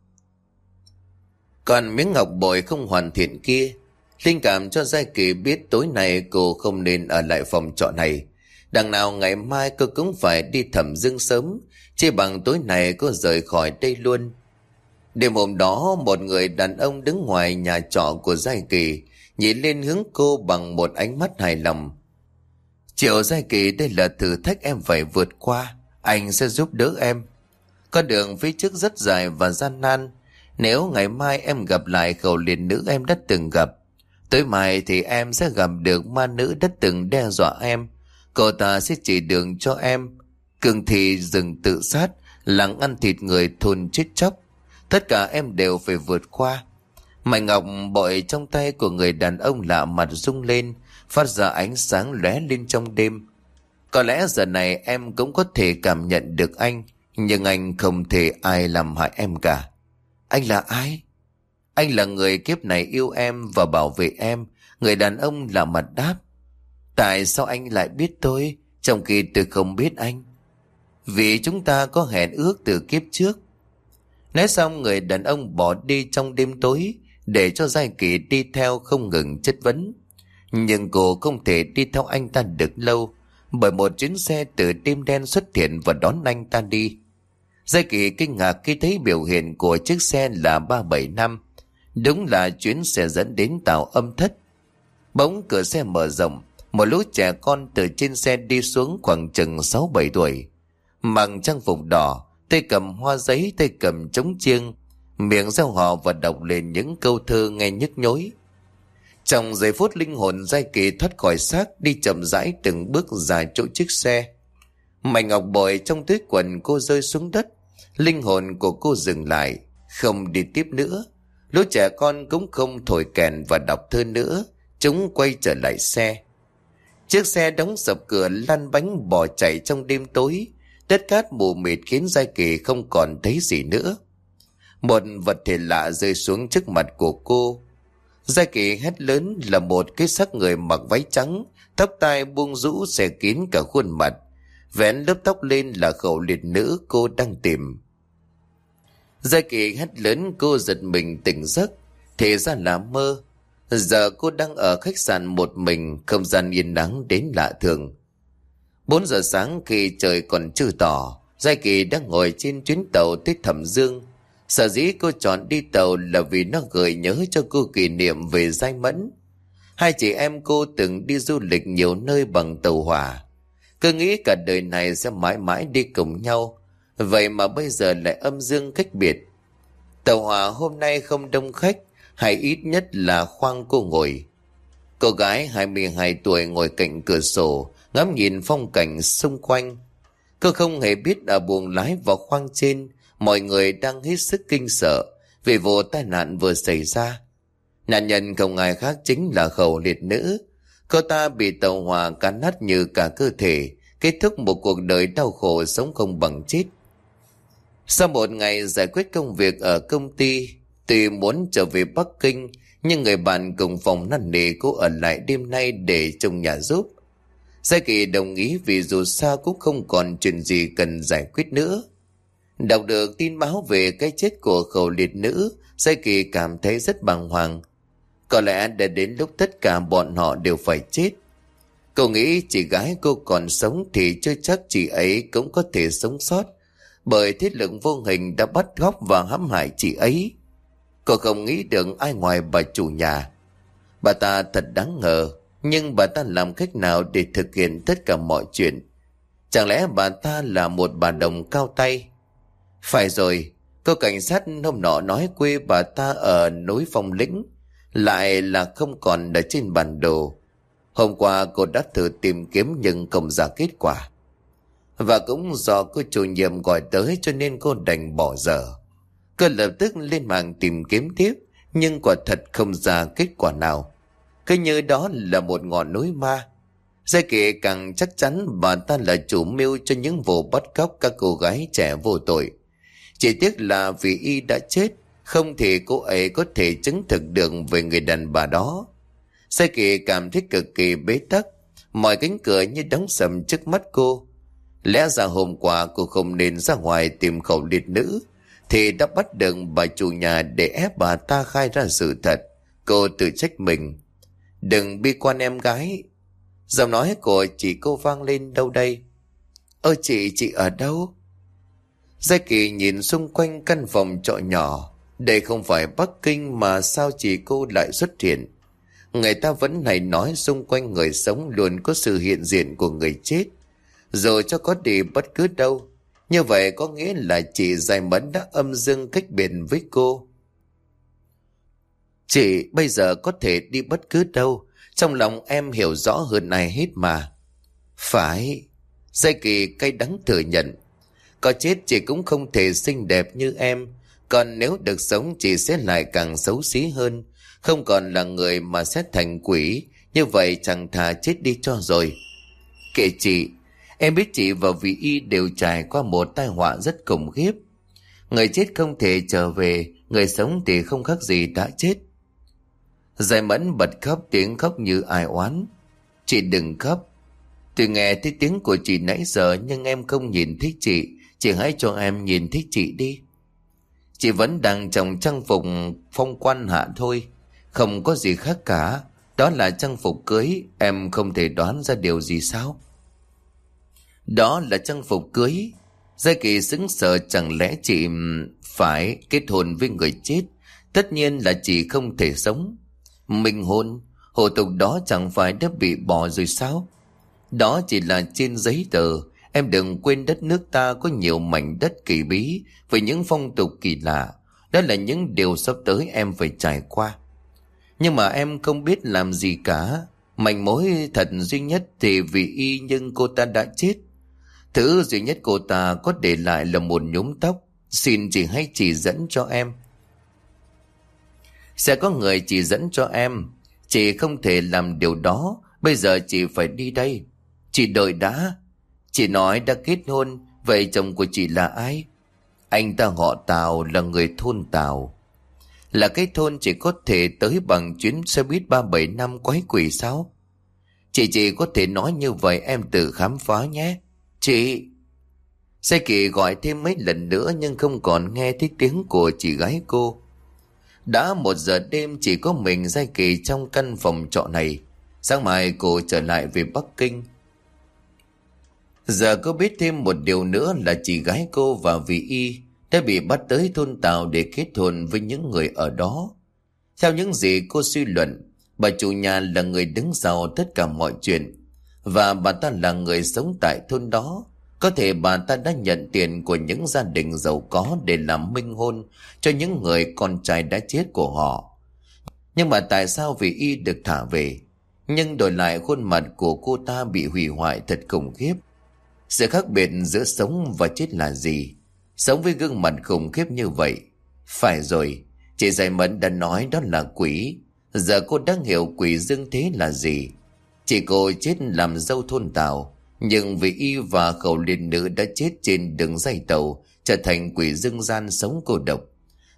Còn miếng ngọc bội không hoàn thiện kia, linh cảm cho Giai Kỳ biết tối nay cô không nên ở lại phòng trọ này. Đằng nào ngày mai cô cũng phải đi Thẩm Dương sớm, chỉ bằng tối nay cô rời khỏi đây luôn. Đêm hôm đó, một người đàn ông đứng ngoài nhà trọ của Giai Kỳ nhìn lên hướng cô bằng một ánh mắt hài lòng. Triệu Giai Kỳ, đây là thử thách em phải vượt qua, anh sẽ giúp đỡ em. Con đường phía trước rất dài và gian nan. Nếu ngày mai em gặp lại cậu liệt nữ em đã từng gặp, tối mai thì em sẽ gặp được ma nữ đã từng đe dọa em. Cô ta sẽ chỉ đường cho em. Cường thì rừng tự sát, làng ăn thịt người thôn chết chóc. Tất cả em đều phải vượt qua. Mảnh ngọc bội trong tay của người đàn ông lạ mặt rung lên, phát ra ánh sáng lóe lên trong đêm. Có lẽ giờ này em cũng có thể cảm nhận được anh, nhưng anh không thể ai làm hại em cả. Anh là ai? Anh là người kiếp này yêu em và bảo vệ em. Người đàn ông lạ mặt đáp. Tại sao anh lại biết tôi, trong khi tôi không biết anh? Vì chúng ta có hẹn ước từ kiếp trước. Nói xong, người đàn ông bỏ đi trong đêm tối, để cho Giai Kỳ đi theo không ngừng chất vấn. Nhưng cô không thể đi theo anh ta được lâu, bởi một chuyến xe từ đêm đen xuất hiện và đón anh ta đi. Giai Kỳ kinh ngạc khi thấy biểu hiện của chiếc xe là 375. Đúng là chuyến xe dẫn đến Tàu Âm Thất. Bỗng cửa xe mở rộng, một lũ trẻ con từ trên xe đi xuống khoảng chừng 6-7 tuổi. Mặc trang phục đỏ, tay cầm hoa giấy, tay cầm trống chiêng, miệng reo hò và đọc lên những câu thơ nghe nhức nhối. Trong giây phút linh hồn Giai Kỳ thoát khỏi xác, đi chậm rãi từng bước ra chỗ chiếc xe. Mảnh ngọc bội trong túi quần cô rơi xuống đất. Linh hồn của cô dừng lại, không đi tiếp nữa. Lũ trẻ con cũng không thổi kèn và đọc thơ nữa. Chúng quay trở lại xe. Chiếc xe đóng sập cửa, lăn bánh bỏ chạy trong đêm tối. Đất cát mù mịt khiến Giai Kỳ không còn thấy gì nữa. Một vật thể lạ rơi xuống trước mặt của cô. Giai Kỳ hét lớn là một cái xác người mặc váy trắng, tóc tai buông rũ xẻ kín cả khuôn mặt. Vén lớp tóc lên là cậu liệt nữ cô đang tìm. Giai Kỳ hét lớn, cô giật mình tỉnh giấc. Thì ra là mơ. Giờ cô đang ở khách sạn một mình, không gian yên ắng đến lạ thường. 4 giờ sáng khi trời còn chưa tỏ, Giai Kỳ đang ngồi trên chuyến tàu tới Thẩm Dương. Sở dĩ cô chọn đi tàu là vì nó gợi nhớ cho cô kỷ niệm về Giai Mẫn. Hai chị em cô từng đi du lịch nhiều nơi bằng tàu hỏa. Cứ nghĩ cả đời này sẽ mãi mãi đi cùng nhau. Vậy mà bây giờ lại âm dương cách biệt. Tàu hỏa hôm nay không đông khách, hay ít nhất là khoang cô ngồi. Cô gái 22 tuổi ngồi cạnh cửa sổ, ngắm nhìn phong cảnh xung quanh. Cô không hề biết ở buồng lái và khoang trên, mọi người đang hết sức kinh sợ vì vụ tai nạn vừa xảy ra. Nạn nhân không ai khác chính là cậu liệt nữ. Cô ta bị tàu hỏa cán nát như cả cơ thể, kết thúc một cuộc đời đau khổ sống không bằng chết. Sau một ngày giải quyết công việc ở công ty, Tuy muốn trở về Bắc Kinh, nhưng người bạn cùng phòng năn nỉ cô ở lại đêm nay để trông nhà giúp. Gia Kỳ đồng ý vì dù sao cũng không còn chuyện gì cần giải quyết nữa. Đọc được tin báo về cái chết của Khẩu liệt nữ, Gia Kỳ cảm thấy rất bàng hoàng. Có lẽ đã đến lúc tất cả bọn họ đều phải chết. Cô nghĩ chị gái cô còn sống thì chưa chắc chị ấy cũng có thể sống sót, bởi thế lực vô hình đã bắt cóc và hãm hại chị ấy. Cô không nghĩ được ai ngoài bà chủ nhà. Bà ta thật đáng ngờ, nhưng bà ta làm cách nào để thực hiện tất cả mọi chuyện? Chẳng lẽ bà ta là một bà đồng cao tay? Phải rồi, cô cảnh sát hôm nọ nói quê bà ta ở núi Phong Lĩnh, lại là không còn ở trên bản đồ. Hôm qua cô đã thử tìm kiếm nhưng không ra kết quả. Và cũng do cô chủ nhiệm gọi tới cho nên cô đành bỏ dở. Cô lập tức lên mạng tìm kiếm tiếp, nhưng quả thật không ra kết quả nào. Cứ như đó là một ngọn núi ma. Gia Kỳ càng chắc chắn bà ta là chủ mưu cho những vụ bắt cóc các cô gái trẻ vô tội. Chỉ tiếc là vì y đã chết, không thì cô ấy có thể chứng thực được về người đàn bà đó. Gia Kỳ cảm thấy cực kỳ bế tắc, mọi cánh cửa như đóng sầm trước mắt cô. Lẽ ra hôm qua cô không nên ra ngoài tìm Khẩu liệt nữ, thì đã bắt được bà chủ nhà để ép bà ta khai ra sự thật. Cô tự trách mình. Đừng bi quan em gái. Giọng nói của chị cô vang lên đâu đây? Ơ chị ở đâu? Gia Kỳ nhìn xung quanh căn phòng trọ nhỏ. Đây không phải Bắc Kinh mà sao chị cô lại xuất hiện? Người ta vẫn hay nói xung quanh người sống luôn có sự hiện diện của người chết, rồi cho có đi bất cứ đâu. Như vậy có nghĩa là chị Giải Mẫn đã âm dương cách biệt với cô. Chị bây giờ có thể đi bất cứ đâu, trong lòng em hiểu rõ hơn ai hết mà. Phải. Gia Kỳ cay đắng thừa nhận. Có chết chị cũng không thể xinh đẹp như em, còn nếu được sống chị sẽ lại càng xấu xí hơn, không còn là người mà sẽ thành quỷ. Như vậy chẳng thà chết đi cho rồi. Kệ chị, em biết chị và vị y đều trải qua một tai họa rất khủng khiếp. Người chết không thể trở về, người sống thì không khác gì đã chết. Giải Mẫn bật khóc, tiếng khóc như ai oán. Chị đừng khóc. Tôi nghe thấy tiếng của chị nãy giờ nhưng em không nhìn thấy chị hãy cho em nhìn thấy chị đi. Chị vẫn đang trong trang phục phong quan hạ thôi, không có gì khác cả. Đó là trang phục cưới, em không thể đoán ra điều gì sao? Đó là trang phục cưới. Gia Kỳ sững sờ, chẳng lẽ chị phải kết hôn với người chết? Tất nhiên là chị không thể sống. Minh hôn, hộ tục đó chẳng phải đã bị bỏ rồi sao? Đó chỉ là trên giấy tờ. Em đừng quên đất nước ta có nhiều mảnh đất kỳ bí với những phong tục kỳ lạ. Đó là những điều sắp tới em phải trải qua. Nhưng mà em không biết làm gì cả. Manh mối thật duy nhất thì vì y nhưng cô ta đã chết. Thứ duy nhất cô ta có để lại là một nhúm tóc. Xin chị hãy chỉ dẫn cho em. Sẽ có người chỉ dẫn cho em. Chị không thể làm điều đó. Bây giờ chị phải đi đây. Chị đợi đã. Chị nói đã kết hôn. Vậy chồng của chị là ai? Anh ta họ Tào, là người thôn Tào. Là cái thôn chỉ có thể tới bằng chuyến xe buýt 375 quái quỷ sao? Chị có thể nói như vậy, em tự khám phá nhé. Chị. Gia Kỳ gọi thêm mấy lần nữa nhưng không còn nghe thấy tiếng của chị gái cô. Đã 1 giờ đêm chỉ có mình Gia Kỳ trong căn phòng trọ này. Sáng mai cô trở lại về Bắc Kinh. Giờ cô biết thêm một điều nữa là chị gái cô và vị y đã bị bắt tới thôn Tào để kết hôn với những người ở đó. Theo những gì cô suy luận, bà chủ nhà là người đứng sau tất cả mọi chuyện, và bà ta là người sống tại thôn đó. Có thể bà ta đã nhận tiền của những gia đình giàu có để làm minh hôn cho những người con trai đã chết của họ. Nhưng mà tại sao vị y được thả về, nhưng đổi lại khuôn mặt của cô ta bị hủy hoại thật khủng khiếp? Sự khác biệt giữa sống và chết là gì? Sống với gương mặt khủng khiếp như vậy. Phải rồi, chị Giải Mẫn đã nói đó là quỷ. Giờ cô đã hiểu quỷ dương thế là gì. Chị cô chết làm dâu thôn Tào, nhưng vì y và Khẩu liệt nữ đã chết trên đường dây tàu, trở thành quỷ dương gian sống cô độc.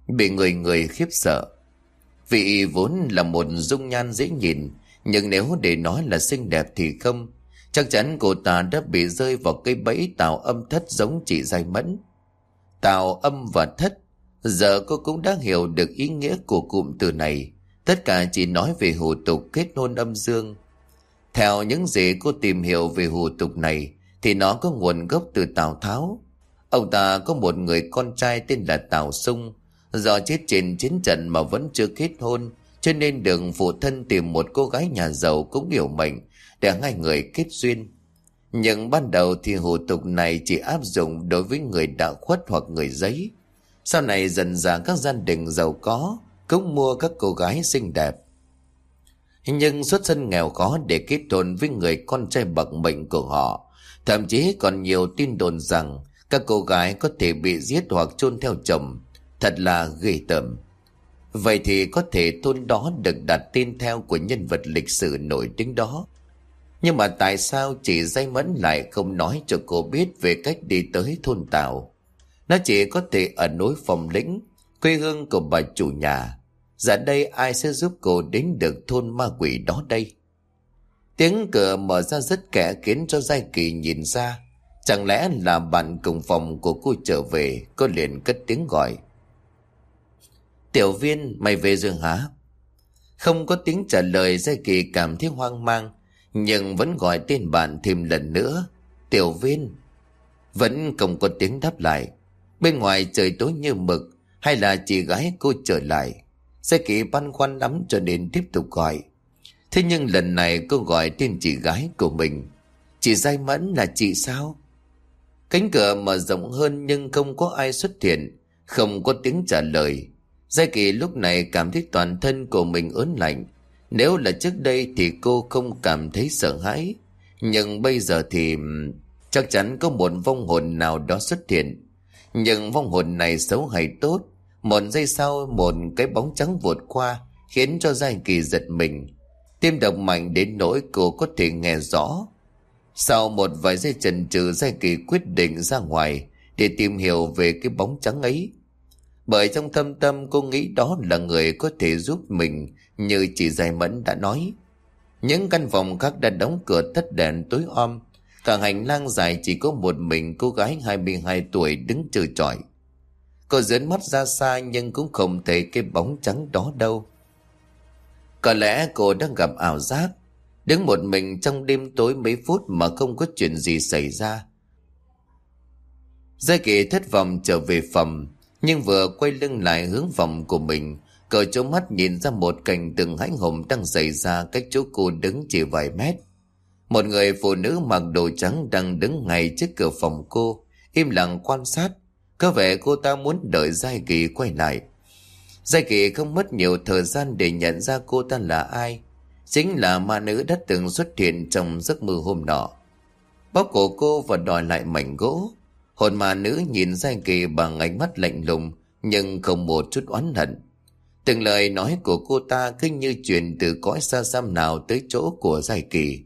bị người người khiếp sợ. Vị vốn là một dung nhan dễ nhìn, nhưng nếu để nói là xinh đẹp thì không. Chắc chắn cô ta đã bị rơi vào cái bẫy Tào Âm Thất giống chị Giai Mẫn. Tào âm và thất, giờ cô cũng đã hiểu được ý nghĩa của cụm từ này. Tất cả chỉ nói về hủ tục kết hôn âm dương. Theo những gì cô tìm hiểu về hủ tục này thì nó có nguồn gốc từ Tào Tháo. Ông ta có một người con trai tên là Tào Sung. Do chết trên chiến trận mà vẫn chưa kết hôn, cho nên được phụ thân tìm một cô gái nhà giàu cũng hiểu mệnh để hai người kết duyên. Nhưng ban đầu thì hủ tục này chỉ áp dụng đối với người đã khuất hoặc người giấy. Sau này dần dà các gia đình giàu có cũng mua các cô gái xinh đẹp. Nhưng xuất thân nghèo khó để kết hôn với người con trai bậc mệnh của họ. Thậm chí còn nhiều tin đồn rằng các cô gái có thể bị giết hoặc chôn theo chồng. Thật là ghê tởm. Vậy thì có thể thôn đó được đặt tên theo của nhân vật lịch sử nổi tiếng đó. Nhưng mà tại sao chị Giai Mẫn lại không nói cho cô biết về cách đi tới thôn Tào? Nó chỉ có thể ở núi Phong Lĩnh, quê hương của bà chủ nhà. Giờ đây ai sẽ giúp cô đến được thôn ma quỷ đó đây? Tiếng cửa mở ra rất kẽ khiến cho Giai Kỳ nhìn ra. Chẳng lẽ là bạn cùng phòng của cô trở về? Cô liền cất tiếng gọi. Tiểu Viên, mày về rồi hả? Không có tiếng trả lời, Giai Kỳ cảm thấy hoang mang, nhưng vẫn gọi tên bạn thêm lần nữa. Tiểu Viên. Vẫn không có tiếng đáp lại. Bên ngoài trời tối như mực, hay là chị gái cô trở lại? Giai Kỳ băn khoăn lắm cho nên tiếp tục gọi. Thế nhưng lần này cô gọi tên chị gái của mình. Chị Giai Mẫn là chị sao? Cánh cửa mở rộng hơn nhưng không có ai xuất hiện, không có tiếng trả lời. Giai Kỳ lúc này cảm thấy toàn thân của mình ớn lạnh. Nếu là trước đây thì cô không cảm thấy sợ hãi, nhưng bây giờ thì chắc chắn có một vong hồn nào đó xuất hiện. Nhưng vong hồn này xấu hay tốt? Một giây sau một cái bóng trắng vụt qua, khiến cho Giai Kỳ giật mình. Tim đập mạnh đến nỗi cô có thể nghe rõ. Sau một vài giây chần chừ, Giai Kỳ quyết định ra ngoài để tìm hiểu về cái bóng trắng ấy. Bởi trong thâm tâm cô nghĩ đó là người có thể giúp mình như chị Giai Mẫn đã nói. Những căn phòng khác đã đóng cửa tắt đèn tối om. Cả hành lang dài chỉ có một mình cô gái 22 tuổi đứng trơ trọi. Cô dướn mắt ra xa nhưng cũng không thấy cái bóng trắng đó đâu. Có lẽ cô đang gặp ảo giác, đứng một mình trong đêm tối mấy phút mà không có chuyện gì xảy ra. Giai Kỳ thất vọng trở về phòng, nhưng vừa quay lưng lại hướng phòng của mình, cởi chỗ mắt nhìn ra một cảnh tượng hãi hùng đang xảy ra cách chỗ cô đứng chỉ vài mét. Một người phụ nữ mặc đồ trắng đang đứng ngay trước cửa phòng cô, im lặng quan sát. Có vẻ cô ta muốn đợi Giai Kỳ quay lại. Giai Kỳ không mất nhiều thời gian để nhận ra cô ta là ai. Chính là ma nữ đã từng xuất hiện trong giấc mơ hôm nọ. Bóp cổ cô và đòi lại mảnh gỗ. Hồn ma nữ nhìn Giai Kỳ bằng ánh mắt lạnh lùng, nhưng không một chút oán hận. Từng lời nói của cô ta cứ như truyền từ cõi xa xăm nào tới chỗ của Giai Kỳ.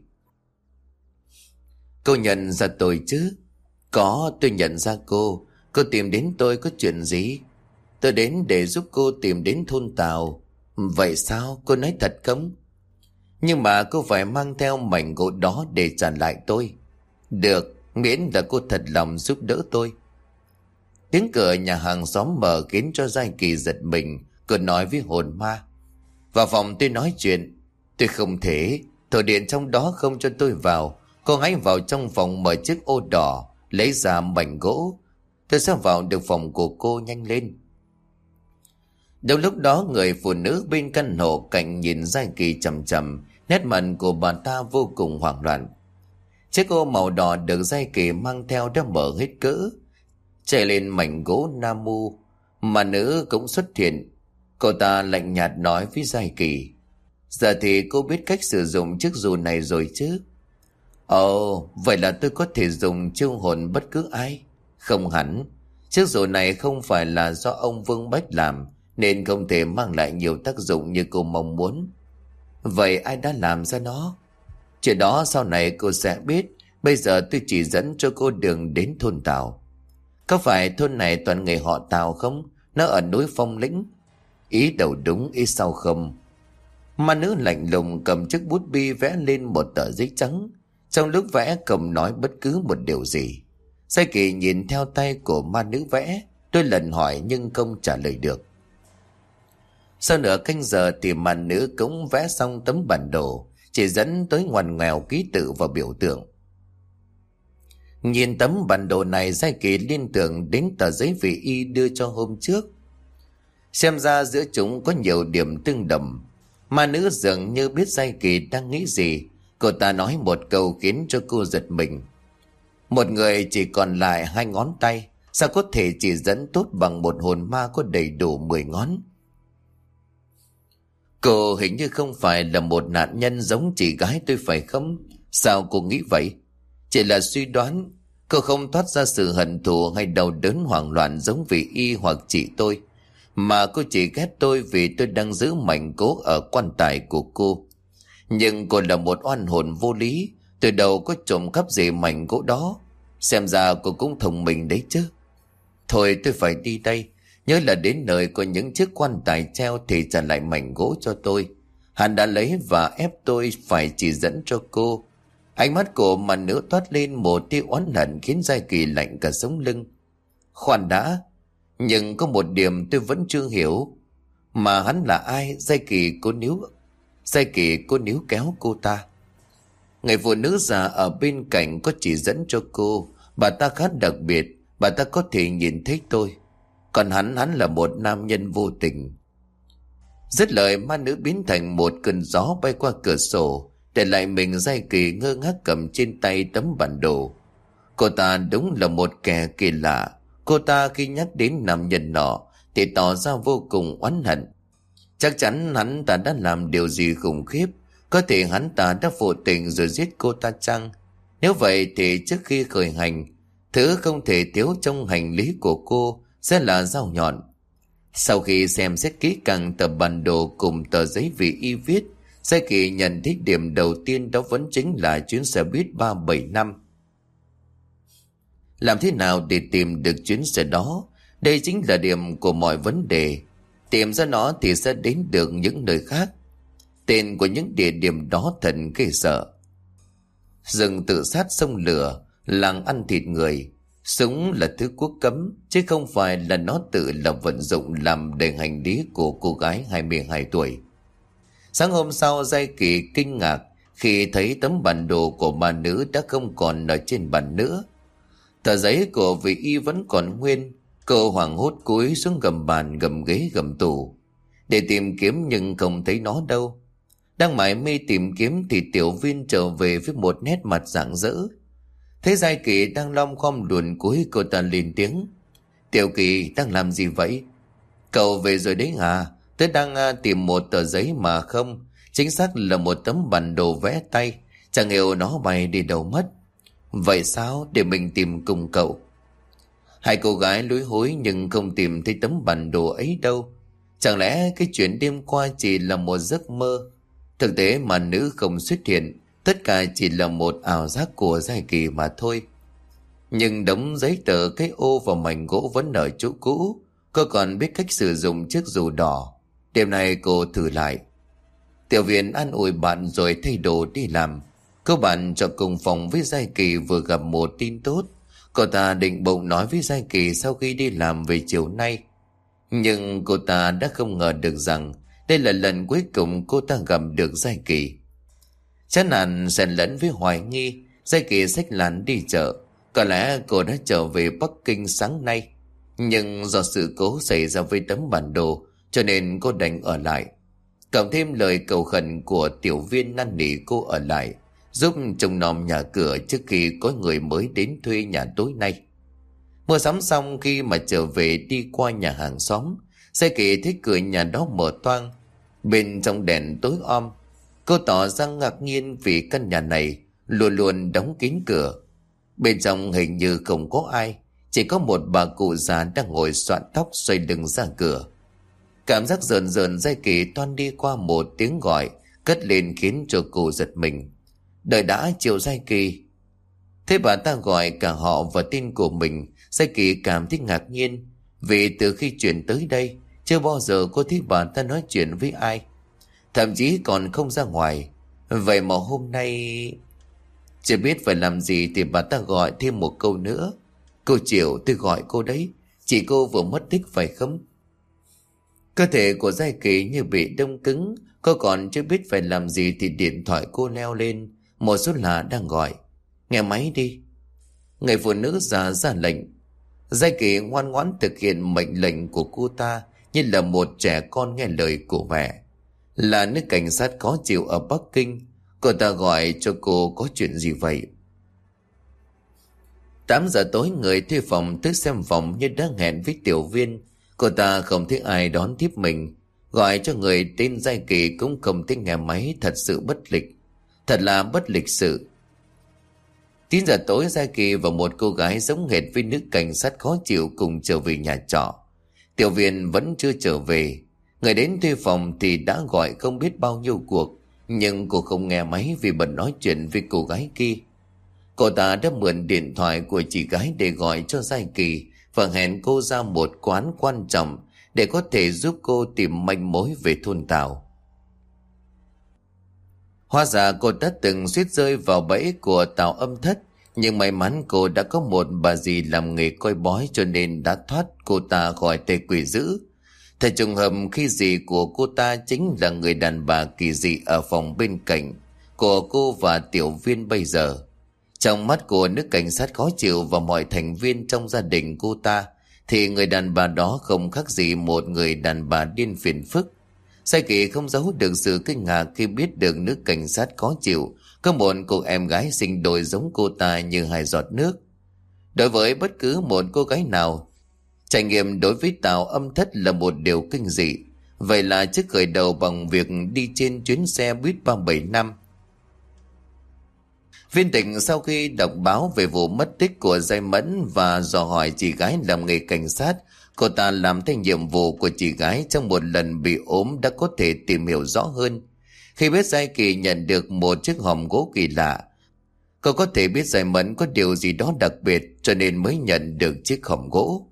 Cô nhận ra tôi chứ? Có, tôi nhận ra cô. Cô tìm đến tôi có chuyện gì? Tôi đến để giúp cô tìm đến thôn Tào. Vậy sao? Cô nói thật không? Nhưng mà cô phải mang theo mảnh gỗ đó để trả lại tôi. Được, miễn là cô thật lòng giúp đỡ tôi. Tiếng cửa nhà hàng xóm mở khiến cho Giai Kỳ giật mình. Cô nói với hồn ma. Vào phòng tôi nói chuyện. Tôi không thể. Thổi điện trong đó không cho tôi vào. Cô hãy vào trong phòng, mở chiếc ô đỏ, lấy ra mảnh gỗ. Tôi sẽ vào được phòng của cô, nhanh lên. Đâu lúc đó người phụ nữ bên căn hộ cạnh nhìn Giai Kỳ chằm chằm, nét mặt của bà ta vô cùng hoảng loạn. Chiếc ô màu đỏ được Giai Kỳ mang theo đã mở hết cỡ, chạy lên mảnh gỗ Namu. Mà nữ cũng xuất hiện. Cô ta lạnh nhạt nói với Giai Kỳ. Giờ thì cô biết cách sử dụng chiếc dù này rồi chứ? Ồ, vậy là tôi có thể dùng chiêu hồn bất cứ ai? Không hẳn. Chiếc dù này không phải là do ông Vương Bách làm, nên không thể mang lại nhiều tác dụng như cô mong muốn. Vậy ai đã làm ra nó? Chuyện đó sau này cô sẽ biết. Bây giờ tôi chỉ dẫn cho cô đường đến thôn Tào. Có phải thôn này toàn người họ Tào không? Nó ở núi Phong Lĩnh. Ý đầu đúng ý sau không. Ma nữ lạnh lùng cầm chiếc bút bi vẽ lên một tờ giấy trắng. Trong lúc vẽ không nói bất cứ một điều gì. Sai Kỳ nhìn theo tay của ma nữ vẽ, đôi lần hỏi nhưng không trả lời được. Sau nửa canh giờ thì ma nữ cũng vẽ xong tấm bản đồ, chỉ dẫn tới ngoằn ngoèo ký tự và biểu tượng. Nhìn tấm bản đồ này, Sai Kỳ liên tưởng đến tờ giấy vị y đưa cho hôm trước. Xem ra giữa chúng có nhiều điểm tương đồng. Ma nữ dường như biết Sai Kỳ đang nghĩ gì. Cô ta nói một câu khiến cho cô giật mình. Một người chỉ còn lại 2 ngón tay, sao có thể chỉ dẫn tốt bằng một hồn ma có đầy đủ 10 ngón? Cô hình như không phải là một nạn nhân giống chị gái tôi phải không? Sao cô nghĩ vậy? Chỉ là suy đoán. Cô không thoát ra sự hận thù hay đau đớn hoảng loạn giống vị y hoặc chị tôi, mà cô chỉ ghét tôi vì tôi đang giữ mảnh cố ở quan tài của cô. Nhưng cô là một oan hồn vô lý, từ đầu có trộm cắp gì mảnh gỗ đó. Xem ra cô cũng thông minh đấy chứ. Thôi tôi phải đi đây. Nhớ là đến nơi có những chiếc quan tài treo thì trả lại mảnh gỗ cho tôi. Hắn đã lấy và ép tôi phải chỉ dẫn cho cô. Ánh mắt của mà nữ toát lên một tia oán hận khiến Giai Kỳ lạnh cả sống lưng. Khoan đã, nhưng có một điểm tôi vẫn chưa hiểu. Mà hắn là ai? Giai Kỳ cô níu kéo cô ta. Người phụ nữ già ở bên cạnh có chỉ dẫn cho cô. Bà ta khá đặc biệt, bà ta có thể nhìn thấy tôi. Còn hắn là một nam nhân vô tình. Dứt lời, ma nữ biến thành một cơn gió bay qua cửa sổ, để lại mình Giai Kỳ ngơ ngác cầm trên tay tấm bản đồ. Cô ta đúng là một kẻ kỳ lạ. Cô ta khi nhắc đến nam nhân nọ thì tỏ ra vô cùng oán hận. Chắc chắn hắn ta đã làm điều gì khủng khiếp. Có thể hắn ta đã vô tình rồi giết cô ta chăng? Nếu vậy thì trước khi khởi hành, thứ không thể thiếu trong hành lý của cô sẽ là dao nhọn. Sau khi xem xét kỹ càng tờ bản đồ cùng tờ giấy vị y viết, Giai Kỳ nhận thấy điểm đầu tiên đó vẫn chính là chuyến xe buýt 375. Làm thế nào để tìm được chuyến xe đó? Đây chính là điểm của mọi vấn đề. Tìm ra nó thì sẽ đến được những nơi khác. Tên của những địa điểm đó thật ghê sợ. Rừng tự sát, sông lửa, làng ăn thịt người. Súng là thứ quốc cấm, chứ không phải là nó tự là vận dụng làm đầy hành lý của cô gái 22 tuổi. Sáng hôm sau, Giai Kỳ kinh ngạc khi thấy tấm bản đồ của bà nữ đã không còn ở trên bàn nữa. Tờ giấy của vị y vẫn còn nguyên. Cô hoảng hốt cúi xuống gầm bàn, gầm ghế, gầm tủ để tìm kiếm nhưng không thấy nó đâu. Đang mải mê tìm kiếm thì Tiểu Viên trở về với một nét mặt rạng rỡ. Thấy Giai Kỳ đang lom khom luồn cúi, cô ta lên tiếng. Tiểu Kỳ, đang làm gì vậy? Cậu về rồi đấy hả? Tớ đang tìm một tờ giấy mà không. Chính xác là một tấm bản đồ vẽ tay. Chẳng hiểu nó bay đi đâu mất. Vậy sao? Để mình tìm cùng cậu. Hai cô gái lúi húi nhưng không tìm thấy tấm bản đồ ấy đâu. Chẳng lẽ cái chuyện đêm qua chỉ là một giấc mơ? Thực tế mà nữ không xuất hiện, tất cả chỉ là một ảo giác của Giai Kỳ mà thôi. Nhưng đống giấy tờ, cái ô và mảnh gỗ vẫn ở chỗ cũ. Cô còn biết cách sử dụng chiếc dù đỏ. Đêm nay cô thử lại. Tiểu Viên an ủi bạn rồi thay đồ đi làm. Cô bạn cho cùng phòng với Giai Kỳ vừa gặp một tin tốt. Cô ta định bụng nói với Giai Kỳ sau khi đi làm về chiều nay. Nhưng cô ta đã không ngờ được rằng đây là lần cuối cùng cô ta gặp được Giai Kỳ. Chán nản xen lẫn với hoài nghi, Giai Kỳ xách làn đi chợ. Có lẽ cô đã trở về Bắc Kinh sáng nay. Nhưng do sự cố xảy ra với tấm bản đồ cho nên cô đành ở lại. Cộng thêm lời cầu khẩn của Tiểu Viên năn nỉ cô ở lại, giúp trông nom nhà cửa trước khi có người mới đến thuê nhà tối nay. Mua sắm xong, khi mà trở về đi qua nhà hàng xóm, Giai Kỳ thấy cửa nhà đó mở toang. Bên trong đèn tối om. Cô tỏ ra ngạc nhiên vì căn nhà này luôn luôn đóng kín cửa. Bên trong hình như không có ai, chỉ có một bà cụ già đang ngồi xoạn tóc xoay lưng ra cửa. Cảm giác rờn rờn Giai Kỳ toan đi qua một tiếng gọi cất lên khiến cho cô giật mình. Đợi đã, chiều Giai Kỳ. Thế bà ta gọi cả họ và tên của mình, Giai Kỳ cảm thấy ngạc nhiên. Vì từ khi chuyển tới đây, chưa bao giờ cô thấy bà ta nói chuyện với ai, thậm chí còn không ra ngoài. Vậy mà hôm nay chưa biết phải làm gì thì bà ta gọi thêm một câu nữa. Cô Triệu, tôi gọi cô đấy, chị cô vừa mất tích phải không? Cơ thể của Giai Kỳ như bị đông cứng. Cô còn chưa biết phải làm gì thì điện thoại cô leo lên. Một số lạ đang gọi. Nghe máy đi. Người phụ nữ già ra lệnh. Giai Kỳ ngoan ngoãn thực hiện mệnh lệnh của cô ta như là một trẻ con nghe lời của mẹ. Là nữ cảnh sát khó chịu ở Bắc Kinh. Cô ta gọi cho cô có chuyện gì vậy? 8 giờ tối, người thuê phòng tới xem phòng như đã hẹn với Tiểu Viên. Cô ta không thấy ai đón tiếp mình. Gọi cho người tên Giai Kỳ cũng không thấy nghe máy. Thật sự bất lịch. Thật là bất lịch sự. 9 giờ tối, Giai Kỳ và một cô gái giống hệt với nữ cảnh sát khó chịu cùng trở về nhà trọ. Tiểu Viên vẫn chưa trở về. Người đến thuê phòng thì đã gọi không biết bao nhiêu cuộc, nhưng cô không nghe máy vì bận nói chuyện với cô gái kia. Cô ta đã mượn điện thoại của chị gái để gọi cho Giai Kỳ và hẹn cô ra một quán quan trọng để có thể giúp cô tìm manh mối về thôn Tào. Hóa ra cô đã từng suýt rơi vào bẫy của Tào Âm Thất, nhưng may mắn cô đã có một bà dì làm nghề coi bói cho nên đã thoát cô ta khỏi tay quỷ dữ. Thật trùng hợp khi dì của cô ta chính là người đàn bà kỳ dị ở phòng bên cạnh của cô và Tiểu Viên bây giờ. Trong mắt của nữ cảnh sát khó chịu và mọi thành viên trong gia đình cô ta thì người đàn bà đó không khác gì một người đàn bà điên phiền phức. Giai Kỳ không giấu được sự kinh ngạc khi biết được nữ cảnh sát khó chịu có một cô em gái sinh đôi giống cô ta như hai giọt nước. Đối với bất cứ một cô gái nào, trải nghiệm đối với Tào Âm Thất là một điều kinh dị. Vậy là trước khởi đầu bằng việc đi trên chuyến xe buýt 375. Viên Tịnh sau khi đọc báo về vụ mất tích của Giai Mẫn và dò hỏi chị gái làm nghề cảnh sát, cô ta làm theo nhiệm vụ của chị gái trong một lần bị ốm đã có thể tìm hiểu rõ hơn. Khi biết Giai Kỳ nhận được một chiếc hòm gỗ kỳ lạ, cô có thể biết Giai Mẫn có điều gì đó đặc biệt cho nên mới nhận được chiếc hòm gỗ.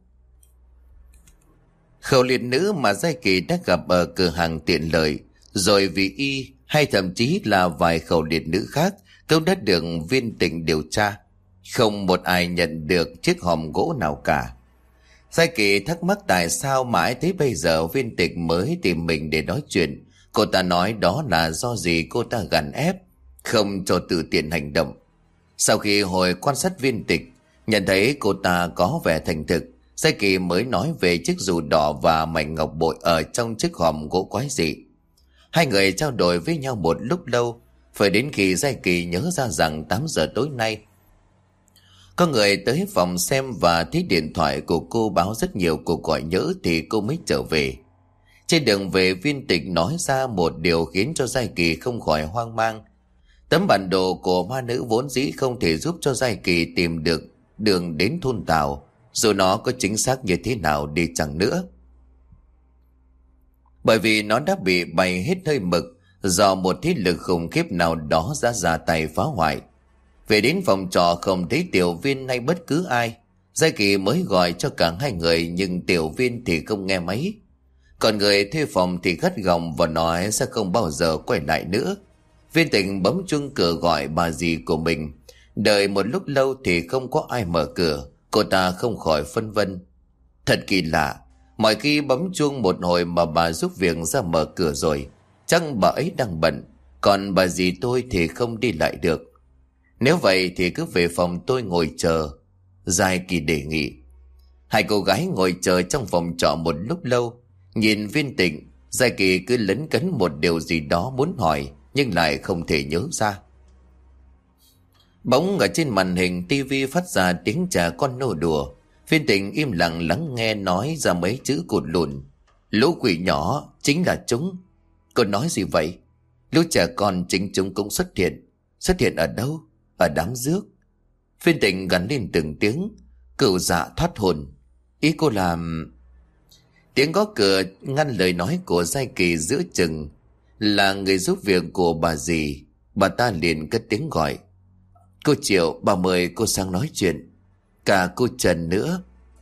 Khẩu liệt nữ mà Giai Kỳ đã gặp ở cửa hàng tiện lợi, rồi vì y hay thậm chí là vài khẩu liệt nữ khác cũng đã được Viên Tịnh điều tra. Không một ai nhận được chiếc hòm gỗ nào cả. Giai Kỳ thắc mắc tại sao mãi tới bây giờ Viên Tịnh mới tìm mình để nói chuyện. Cô ta nói đó là do gì cô ta gằn ép, không cho tự tiện hành động. Sau khi hồi quan sát Viên Tịnh, nhận thấy cô ta có vẻ thành thực, Giai Kỳ mới nói về chiếc dù đỏ và mảnh ngọc bội ở trong chiếc hòm gỗ quái dị. Hai người trao đổi với nhau một lúc lâu, phải đến khi Giai Kỳ nhớ ra rằng 8 giờ tối nay có người tới phòng xem và thấy điện thoại của cô báo rất nhiều cuộc gọi nhỡ thì cô mới trở về. Trên đường về, Viên Tịnh nói ra một điều khiến cho Giai Kỳ không khỏi hoang mang. Tấm bản đồ của ma nữ vốn dĩ không thể giúp cho Giai Kỳ tìm được đường đến thôn Tào, dù nó có chính xác như thế nào đi chăng nữa. Bởi vì nó đã bị bày hết hơi mực do một thế lực khủng khiếp nào đó đã ra tay phá hoại. Về đến phòng trọ không thấy Tiểu Viên hay bất cứ ai. Giai Kỳ mới gọi cho cả hai người nhưng Tiểu Viên thì không nghe máy. Còn người thuê phòng thì gắt gỏng và nói sẽ không bao giờ quay lại nữa. Viên Tịnh bấm chuông cửa gọi bà dì của mình. Đợi một lúc lâu thì không có ai mở cửa. Cô ta không khỏi phân vân. Thật kỳ lạ, mọi khi bấm chuông một hồi mà bà giúp việc ra mở cửa rồi. Chắc bà ấy đang bận, còn bà dì tôi thì không đi lại được. Nếu vậy thì cứ về phòng tôi ngồi chờ, Giai Kỳ đề nghị. Hai cô gái ngồi chờ trong phòng trọ một lúc lâu. Nhìn Viên Tịnh, Giai Kỳ cứ lấn cấn một điều gì đó muốn hỏi nhưng lại không thể nhớ ra. Bỗng ở trên màn hình tivi phát ra tiếng trẻ con nô đùa. Viên Tịnh im lặng lắng nghe nói ra mấy chữ cụt lùn. Lũ quỷ nhỏ chính là chúng. Cô nói gì vậy? Lũ trẻ con chính chúng cũng xuất hiện. Xuất hiện ở đâu? Ở đám rước. Viên Tịnh gắn lên từng tiếng. Cửu dạ thoát hồn. Ý cô làm... Tiếng gõ cửa ngăn lời nói của Giai Kỳ giữa chừng. Là người giúp việc của bà dì. Bà ta liền cất tiếng gọi. Cô Triệu, bà mời cô sang nói chuyện. Cả cô Trần nữa.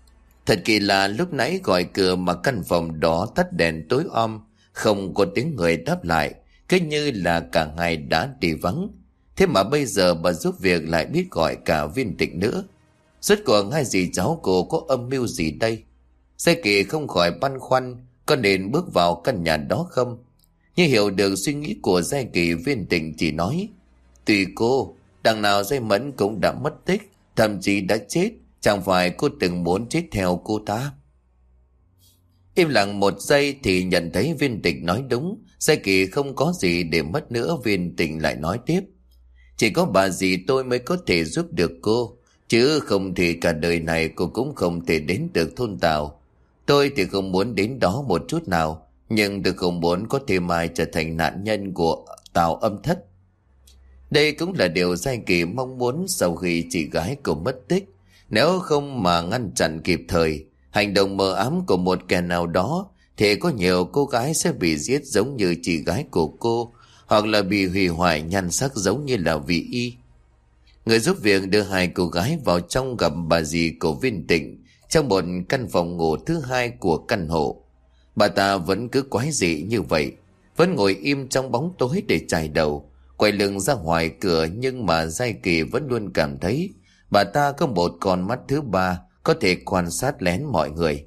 Thật kỳ lạ, lúc nãy gọi cửa mà căn phòng đó tắt đèn tối om, không có tiếng người đáp lại, cứ như là cả ngày đã đi vắng. Thế mà bây giờ bà giúp việc lại biết gọi cả Viên Tịnh nữa. Rốt cuộc hai dì cháu cô có âm mưu gì đây? Giai Kỳ không khỏi băn khoăn có nên bước vào căn nhà đó không. Như hiểu được suy nghĩ của Giai Kỳ, Viên Tịnh chỉ nói: tùy cô, đằng nào Giai Mẫn cũng đã mất tích, thậm chí đã chết. Chẳng phải cô từng muốn chết theo cô ta? Im lặng một giây thì nhận thấy Viên Tịnh nói đúng. Giai Kỳ không có gì để mất nữa. Viên Tịnh lại nói tiếp: chỉ có bà dì tôi mới có thể giúp được cô, chứ không thì cả đời này cô cũng không thể đến được thôn Tào. Tôi thì không muốn đến đó một chút nào, nhưng tôi không muốn có thêm ai trở thành nạn nhân của Tào âm thất. Đây cũng là điều Giai Kỳ mong muốn sau khi chị gái cô mất tích. Nếu không mà ngăn chặn kịp thời hành động mờ ám của một kẻ nào đó, thì có nhiều cô gái sẽ bị giết giống như chị gái của cô, hoặc là bị hủy hoại nhan sắc giống như là Vị Y. Người giúp việc đưa hai cô gái vào trong gặp bà dì của Viên Tịnh trong một căn phòng ngủ thứ hai của căn hộ. Bà ta vẫn cứ quái dị như vậy, vẫn ngồi im trong bóng tối để chải đầu, quay lưng ra ngoài cửa, nhưng mà Giai Kỳ vẫn luôn cảm thấy bà ta có một con mắt thứ ba có thể quan sát lén mọi người.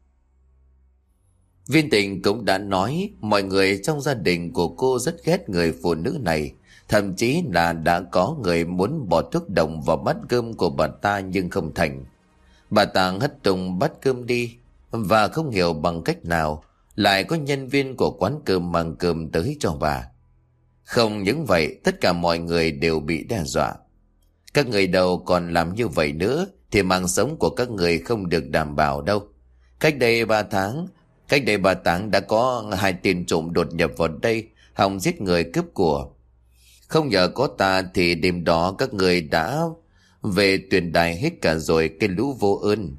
Viên Tịnh cũng đã nói mọi người trong gia đình của cô rất ghét người phụ nữ này, thậm chí là đã có người muốn bỏ thuốc độc vào bát cơm của bà ta nhưng không thành. Bà ta hất tung bát cơm đi, và không hiểu bằng cách nào lại có nhân viên của quán cơm mang cơm tới cho bà. Không những vậy, tất cả mọi người đều bị đe dọa. Các người đâu còn làm như vậy nữa thì mạng sống của các người không được đảm bảo đâu. Cách đây 3 tháng đã có 2 tên trộm đột nhập vào đây, hòng giết người cướp của. Không nhờ có ta thì đêm đó các người đã về Tuyền Đài hết cả rồi, cái lũ vô ơn.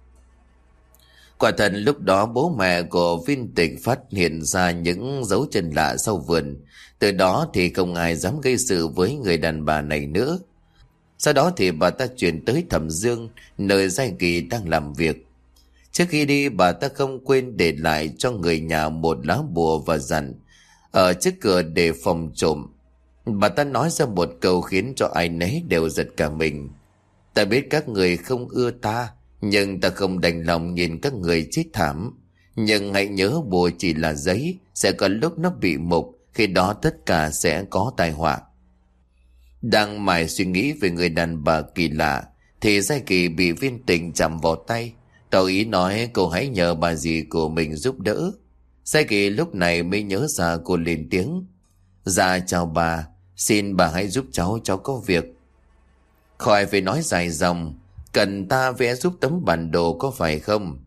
Quả thật lúc đó bố mẹ của Viên Tịnh phát hiện ra những dấu chân lạ sau vườn. Từ đó thì không ai dám gây sự với người đàn bà này nữa. Sau đó thì bà ta chuyển tới Thẩm Dương, nơi Giai Kỳ đang làm việc. Trước khi đi, bà ta không quên để lại cho người nhà một lá bùa và dặn ở trước cửa để phòng trộm. Bà ta nói ra một câu khiến cho ai nấy đều giật cả mình: ta biết các người không ưa ta, nhưng ta không đành lòng nhìn các người chết thảm. Nhưng hãy nhớ bùa chỉ là giấy, sẽ có lúc nó bị mục, khi đó tất cả sẽ có tai họa. Đang mải suy nghĩ về người đàn bà kỳ lạ thì Giai Kỳ bị Viên Tịnh chạm vào tay, tỏ ý nói cô hãy nhờ bà dì của mình giúp đỡ. Giai Kỳ lúc này mới nhớ ra, cô lên tiếng: dạ chào bà, xin bà hãy giúp cháu có việc. Khỏi phải nói dài dòng, cần ta vẽ giúp tấm bản đồ có phải không?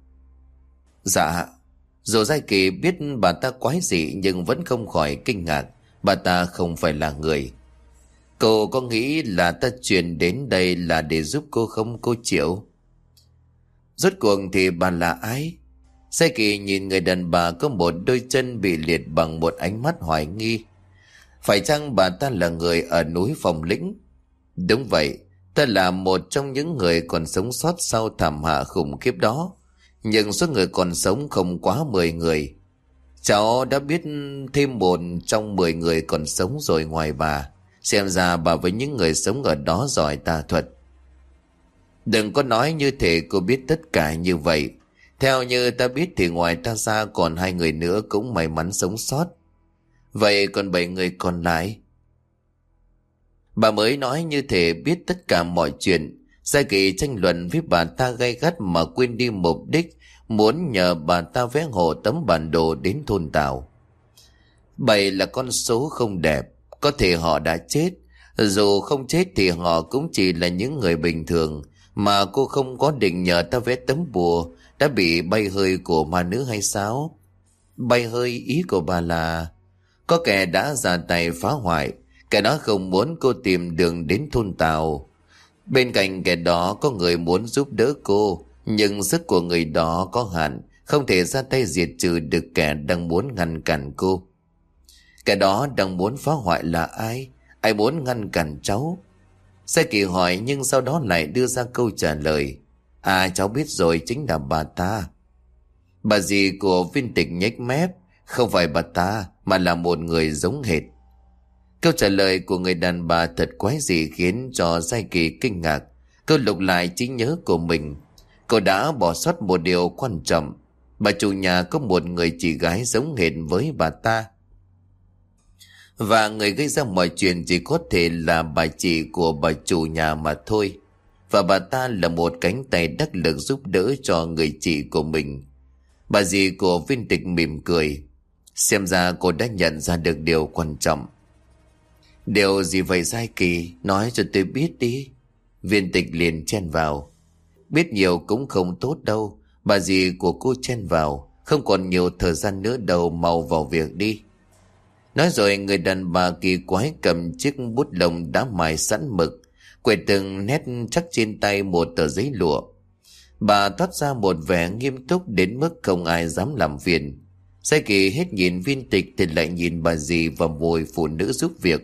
Dạ. Dù Giai Kỳ biết bà ta quái dị nhưng vẫn không khỏi kinh ngạc. Bà ta không phải là người. Cô có nghĩ là ta truyền đến đây là để giúp cô không, cô Triệu? Rốt cuộc thì bà là ai? Giai Kỳ nhìn người đàn bà có một đôi chân bị liệt bằng một ánh mắt hoài nghi. Phải chăng bà ta là người ở núi Phong Lĩnh? Đúng vậy, ta là một trong những người còn sống sót sau thảm họa khủng khiếp đó. Nhưng số người còn sống không quá 10 người. Cháu đã biết thêm một trong 10 người còn sống rồi ngoài bà. Xem ra bà với những người sống ở đó giỏi tà thuật. Đừng có nói như thể cô biết tất cả như vậy. Theo như ta biết thì ngoài ta ra còn 2 người nữa cũng may mắn sống sót. Vậy còn 7 người còn lại? Bà mới nói như thể biết tất cả mọi chuyện. Giai Kỳ tranh luận với bà ta gay gắt mà quên đi mục đích, muốn nhờ bà ta vẽ hộ tấm bản đồ đến thôn Tào. 7 là con số không đẹp, có thể họ đã chết. Dù không chết thì họ cũng chỉ là những người bình thường, mà cô không có định nhờ ta vẽ tấm bùa đã bị bay hơi của ma nữ hay sao? Bay hơi ý của bà là có kẻ đã ra tay phá hoại, kẻ đó không muốn cô tìm đường đến thôn Tào. Bên cạnh kẻ đó có người muốn giúp đỡ cô, nhưng sức của người đó có hạn, không thể ra tay diệt trừ được kẻ đang muốn ngăn cản cô. Kẻ đó đang muốn phá hoại là ai? Ai muốn ngăn cản cháu? Giai Kỳ hỏi nhưng sau đó lại đưa ra câu trả lời. À, cháu biết rồi, chính là bà ta. Bà dì của Viên Tịch nhếch mép. Không phải bà ta, mà là một người giống hệt. Câu trả lời của người đàn bà thật quái dị khiến cho Giai Kỳ kinh ngạc. Cô lục lại trí nhớ của mình. Cô đã bỏ sót một điều quan trọng. Bà chủ nhà có một người chị gái giống hệt với bà ta. Và người gây ra mọi chuyện chỉ có thể là bà chị của bà chủ nhà mà thôi. Và bà ta là một cánh tay đắc lực giúp đỡ cho người chị của mình. Bà dì của Viên Tịch mỉm cười. Xem ra cô đã nhận ra được điều quan trọng. Điều gì vậy Giai Kỳ? Nói cho tôi biết đi. Viên Tịch liền chen vào. Biết nhiều cũng không tốt đâu. Bà dì của cô chen vào. Không còn nhiều thời gian nữa đâu, mau vào việc đi. Nói rồi người đàn bà kỳ quái cầm chiếc bút lông đã mài sẵn mực, quẹt từng nét chắc trên tay một tờ giấy lụa. Bà toát ra một vẻ nghiêm túc đến mức không ai dám làm phiền. Giai Kỳ hết nhìn Viên Tịch thì lại nhìn bà dì và một phụ nữ giúp việc.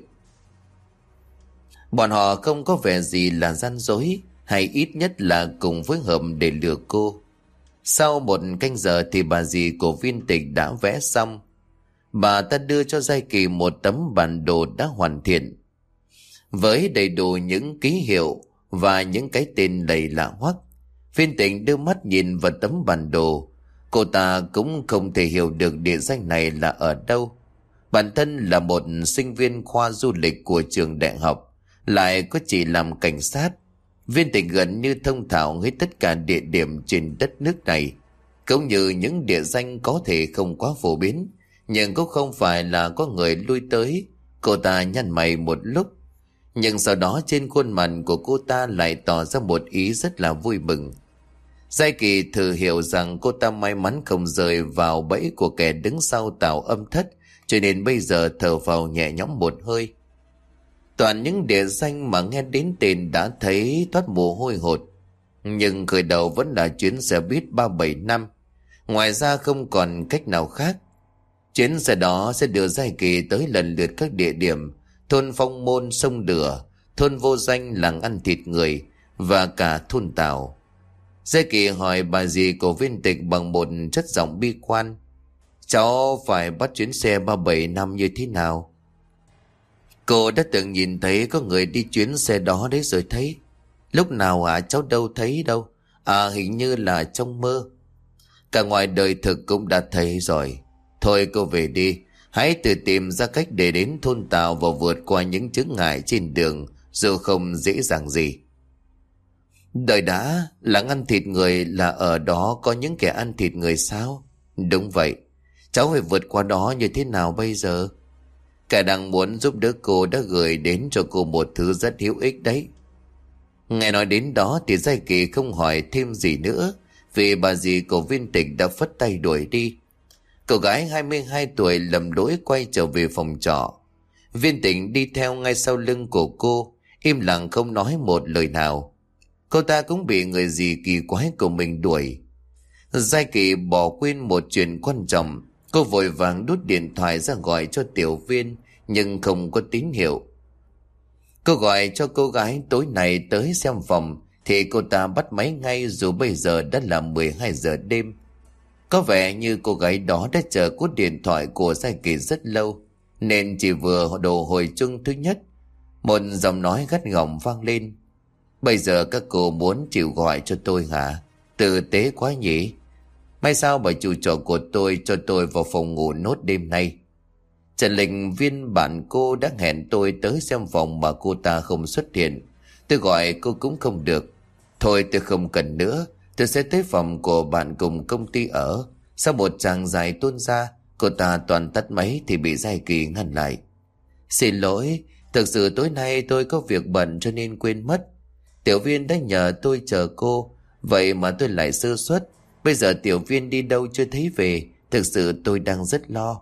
Bọn họ không có vẻ gì là gian dối, hay ít nhất là cùng phối hợp để lừa cô. Sau một canh giờ thì bà dì của Viên Tịch đã vẽ xong. Bà ta đưa cho Giai Kỳ một tấm bản đồ đã hoàn thiện, với đầy đủ những ký hiệu và những cái tên đầy lạ hoắc. Viên Tịch đưa mắt nhìn vào tấm bản đồ. Cô ta cũng không thể hiểu được địa danh này là ở đâu. Bản thân là một sinh viên khoa du lịch của trường đại học, lại có chỉ làm cảnh sát. Viên Tịch gần như thông thạo hết tất cả địa điểm trên đất nước này, cũng như những địa danh có thể không quá phổ biến, nhưng cũng không phải là có người lui tới. Cô ta nhăn mày một lúc, nhưng sau đó trên khuôn mặt của cô ta lại tỏ ra một ý rất là vui mừng. Giai Kỳ thử hiểu rằng cô ta may mắn không rơi vào bẫy của kẻ đứng sau tạo âm thất, cho nên bây giờ thở vào nhẹ nhõm một hơi. Toàn những địa danh mà nghe đến tên đã thấy toát mồ hôi hột. Nhưng khởi đầu vẫn là chuyến xe buýt 375. Ngoài ra không còn cách nào khác. Chuyến xe đó sẽ đưa Giai Kỳ tới lần lượt các địa điểm: thôn Phong Môn, sông Lửa, thôn Vô Danh, làng ăn thịt người, và cả thôn Tảo. Giai Kỳ hỏi bà dì của Viên Tịch bằng một chất giọng bi quan: cháu phải bắt chuyến xe 375 như thế nào? Cô đã từng nhìn thấy có người đi chuyến xe đó đấy rồi thấy. Lúc nào hả? Cháu đâu thấy đâu. À, hình như là trong mơ. Cả ngoài đời thực cũng đã thấy rồi. Thôi cô về đi. Hãy tự tìm ra cách để đến thôn Tàu và vượt qua những chướng ngại trên đường, dù không dễ dàng gì. Đợi đã, làng ăn thịt người là ở đó có những kẻ ăn thịt người sao? Đúng vậy. Cháu phải vượt qua đó như thế nào bây giờ? Cả đang muốn giúp đỡ cô đã gửi đến cho cô một thứ rất hữu ích đấy. Nghe nói đến đó thì Giai Kỳ không hỏi thêm gì nữa, vì bà dì của Viên Tịch đã phất tay đuổi đi. Cậu gái 22 tuổi lầm lỗi quay trở về phòng trọ. Viên Tịch đi theo ngay sau lưng của cô, im lặng không nói một lời nào. Cô ta cũng bị người dì kỳ quái của mình đuổi. Giai Kỳ bỏ quên một chuyện quan trọng. Cô vội vàng đút điện thoại ra gọi cho Tiểu Viên, nhưng không có tín hiệu. Cô gọi cho cô gái tối nay tới xem phòng thì cô ta bắt máy ngay, dù bây giờ đã là 12 giờ đêm. Có vẻ như cô gái đó đã chờ cú điện thoại của Giai Kỳ rất lâu, nên chỉ vừa đổ hồi chuông thứ nhất, một giọng nói gắt gỏng vang lên: bây giờ các cô muốn chịu gọi cho tôi hả? Tử tế quá nhỉ. May sao bà chủ trọ của tôi cho tôi vào phòng ngủ nốt đêm nay. Trần Linh Viên bạn cô đã hẹn tôi tới xem phòng mà cô ta không xuất hiện. Tôi gọi cô cũng không được. Thôi tôi không cần nữa, tôi sẽ tới phòng của bạn cùng công ty ở. Sau một tràng dài tuôn ra, cô ta toàn tắt máy thì bị Giai Kỳ ngăn lại. Xin lỗi, thực sự tối nay tôi có việc bận cho nên quên mất. Tiểu Viên đã nhờ tôi chờ cô, vậy mà tôi lại sơ suất. Bây giờ Tiểu Viên đi đâu chưa thấy về, thực sự tôi đang rất lo.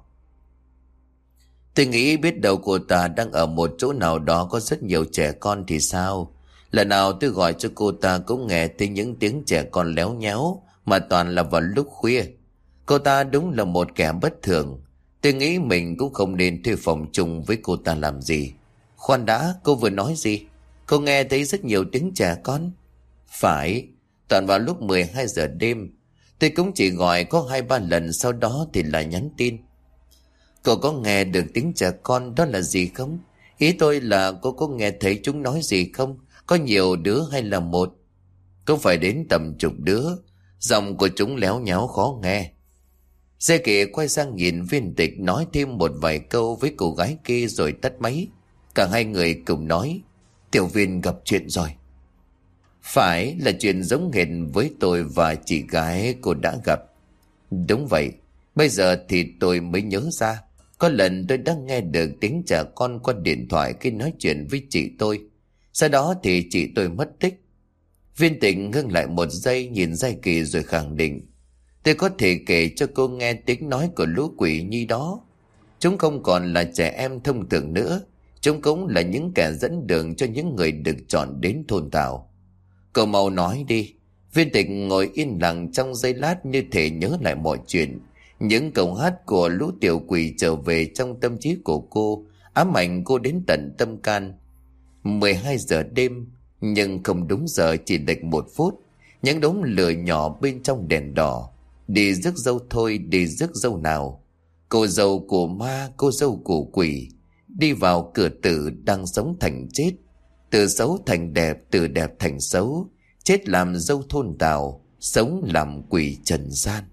Tôi nghĩ biết đâu cô ta đang ở một chỗ nào đó có rất nhiều trẻ con thì sao. Lần nào tôi gọi cho cô ta cũng nghe thấy những tiếng trẻ con léo nhéo, mà toàn là vào lúc khuya. Cô ta đúng là một kẻ bất thường. Tôi nghĩ mình cũng không nên thuê phòng chung với cô ta làm gì. Khoan đã, cô vừa nói gì? Cô nghe thấy rất nhiều tiếng trẻ con. Phải, Toàn vào lúc 12 giờ đêm. Tôi cũng chỉ gọi có 2-3 lần, sau đó thì là nhắn tin. Cô có nghe được tiếng trẻ con đó là gì không? Ý tôi là cô có nghe thấy chúng nói gì không? Có nhiều đứa hay là một? Cũng phải đến tầm chục đứa. Giọng của chúng léo nháo khó nghe. Gia Kỳ quay sang nhìn Viên Tịch, nói thêm một vài câu với cô gái kia rồi tắt máy. Cả hai người cùng nói: Tiểu Viên gặp chuyện rồi. Phải là chuyện giống hệt với tôi và chị gái cô đã gặp. Đúng vậy. Bây giờ thì tôi mới nhớ ra. Có lần tôi đã nghe được tiếng trẻ con qua điện thoại khi nói chuyện với chị tôi. Sau đó thì chị tôi mất tích. Viên Tịch ngưng lại một giây, nhìn Gia Kỳ rồi khẳng định: Tôi có thể kể cho cô nghe tiếng nói của lũ quỷ nhi đó. Chúng không còn là trẻ em thông thường nữa. Chúng cũng là những kẻ dẫn đường cho những người được chọn đến thôn Tảo. Cậu mau nói đi. Viên Tịch ngồi yên lặng trong giây lát, như thể nhớ lại mọi chuyện. Những câu hát của lũ tiểu quỷ trở về trong tâm trí của cô, ám ảnh cô đến tận tâm can. 12 giờ đêm, nhưng không đúng giờ, chỉ lệch 1 phút. Những đống lửa nhỏ bên trong đèn đỏ. Đi rước dâu thôi, đi rước dâu nào. Cô dâu của ma, cô dâu của quỷ. Đi vào cửa tử, đang sống thành chết. Từ xấu thành đẹp, từ đẹp thành xấu. Chết làm dâu thôn Tảo, sống làm quỷ trần gian.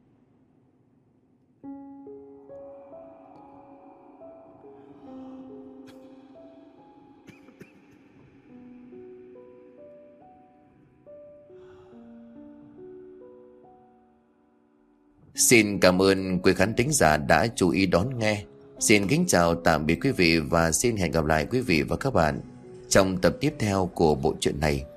Xin cảm ơn quý khán thính giả đã chú ý đón nghe. Xin kính chào tạm biệt quý vị và xin hẹn gặp lại quý vị và các bạn trong tập tiếp theo của bộ truyện này.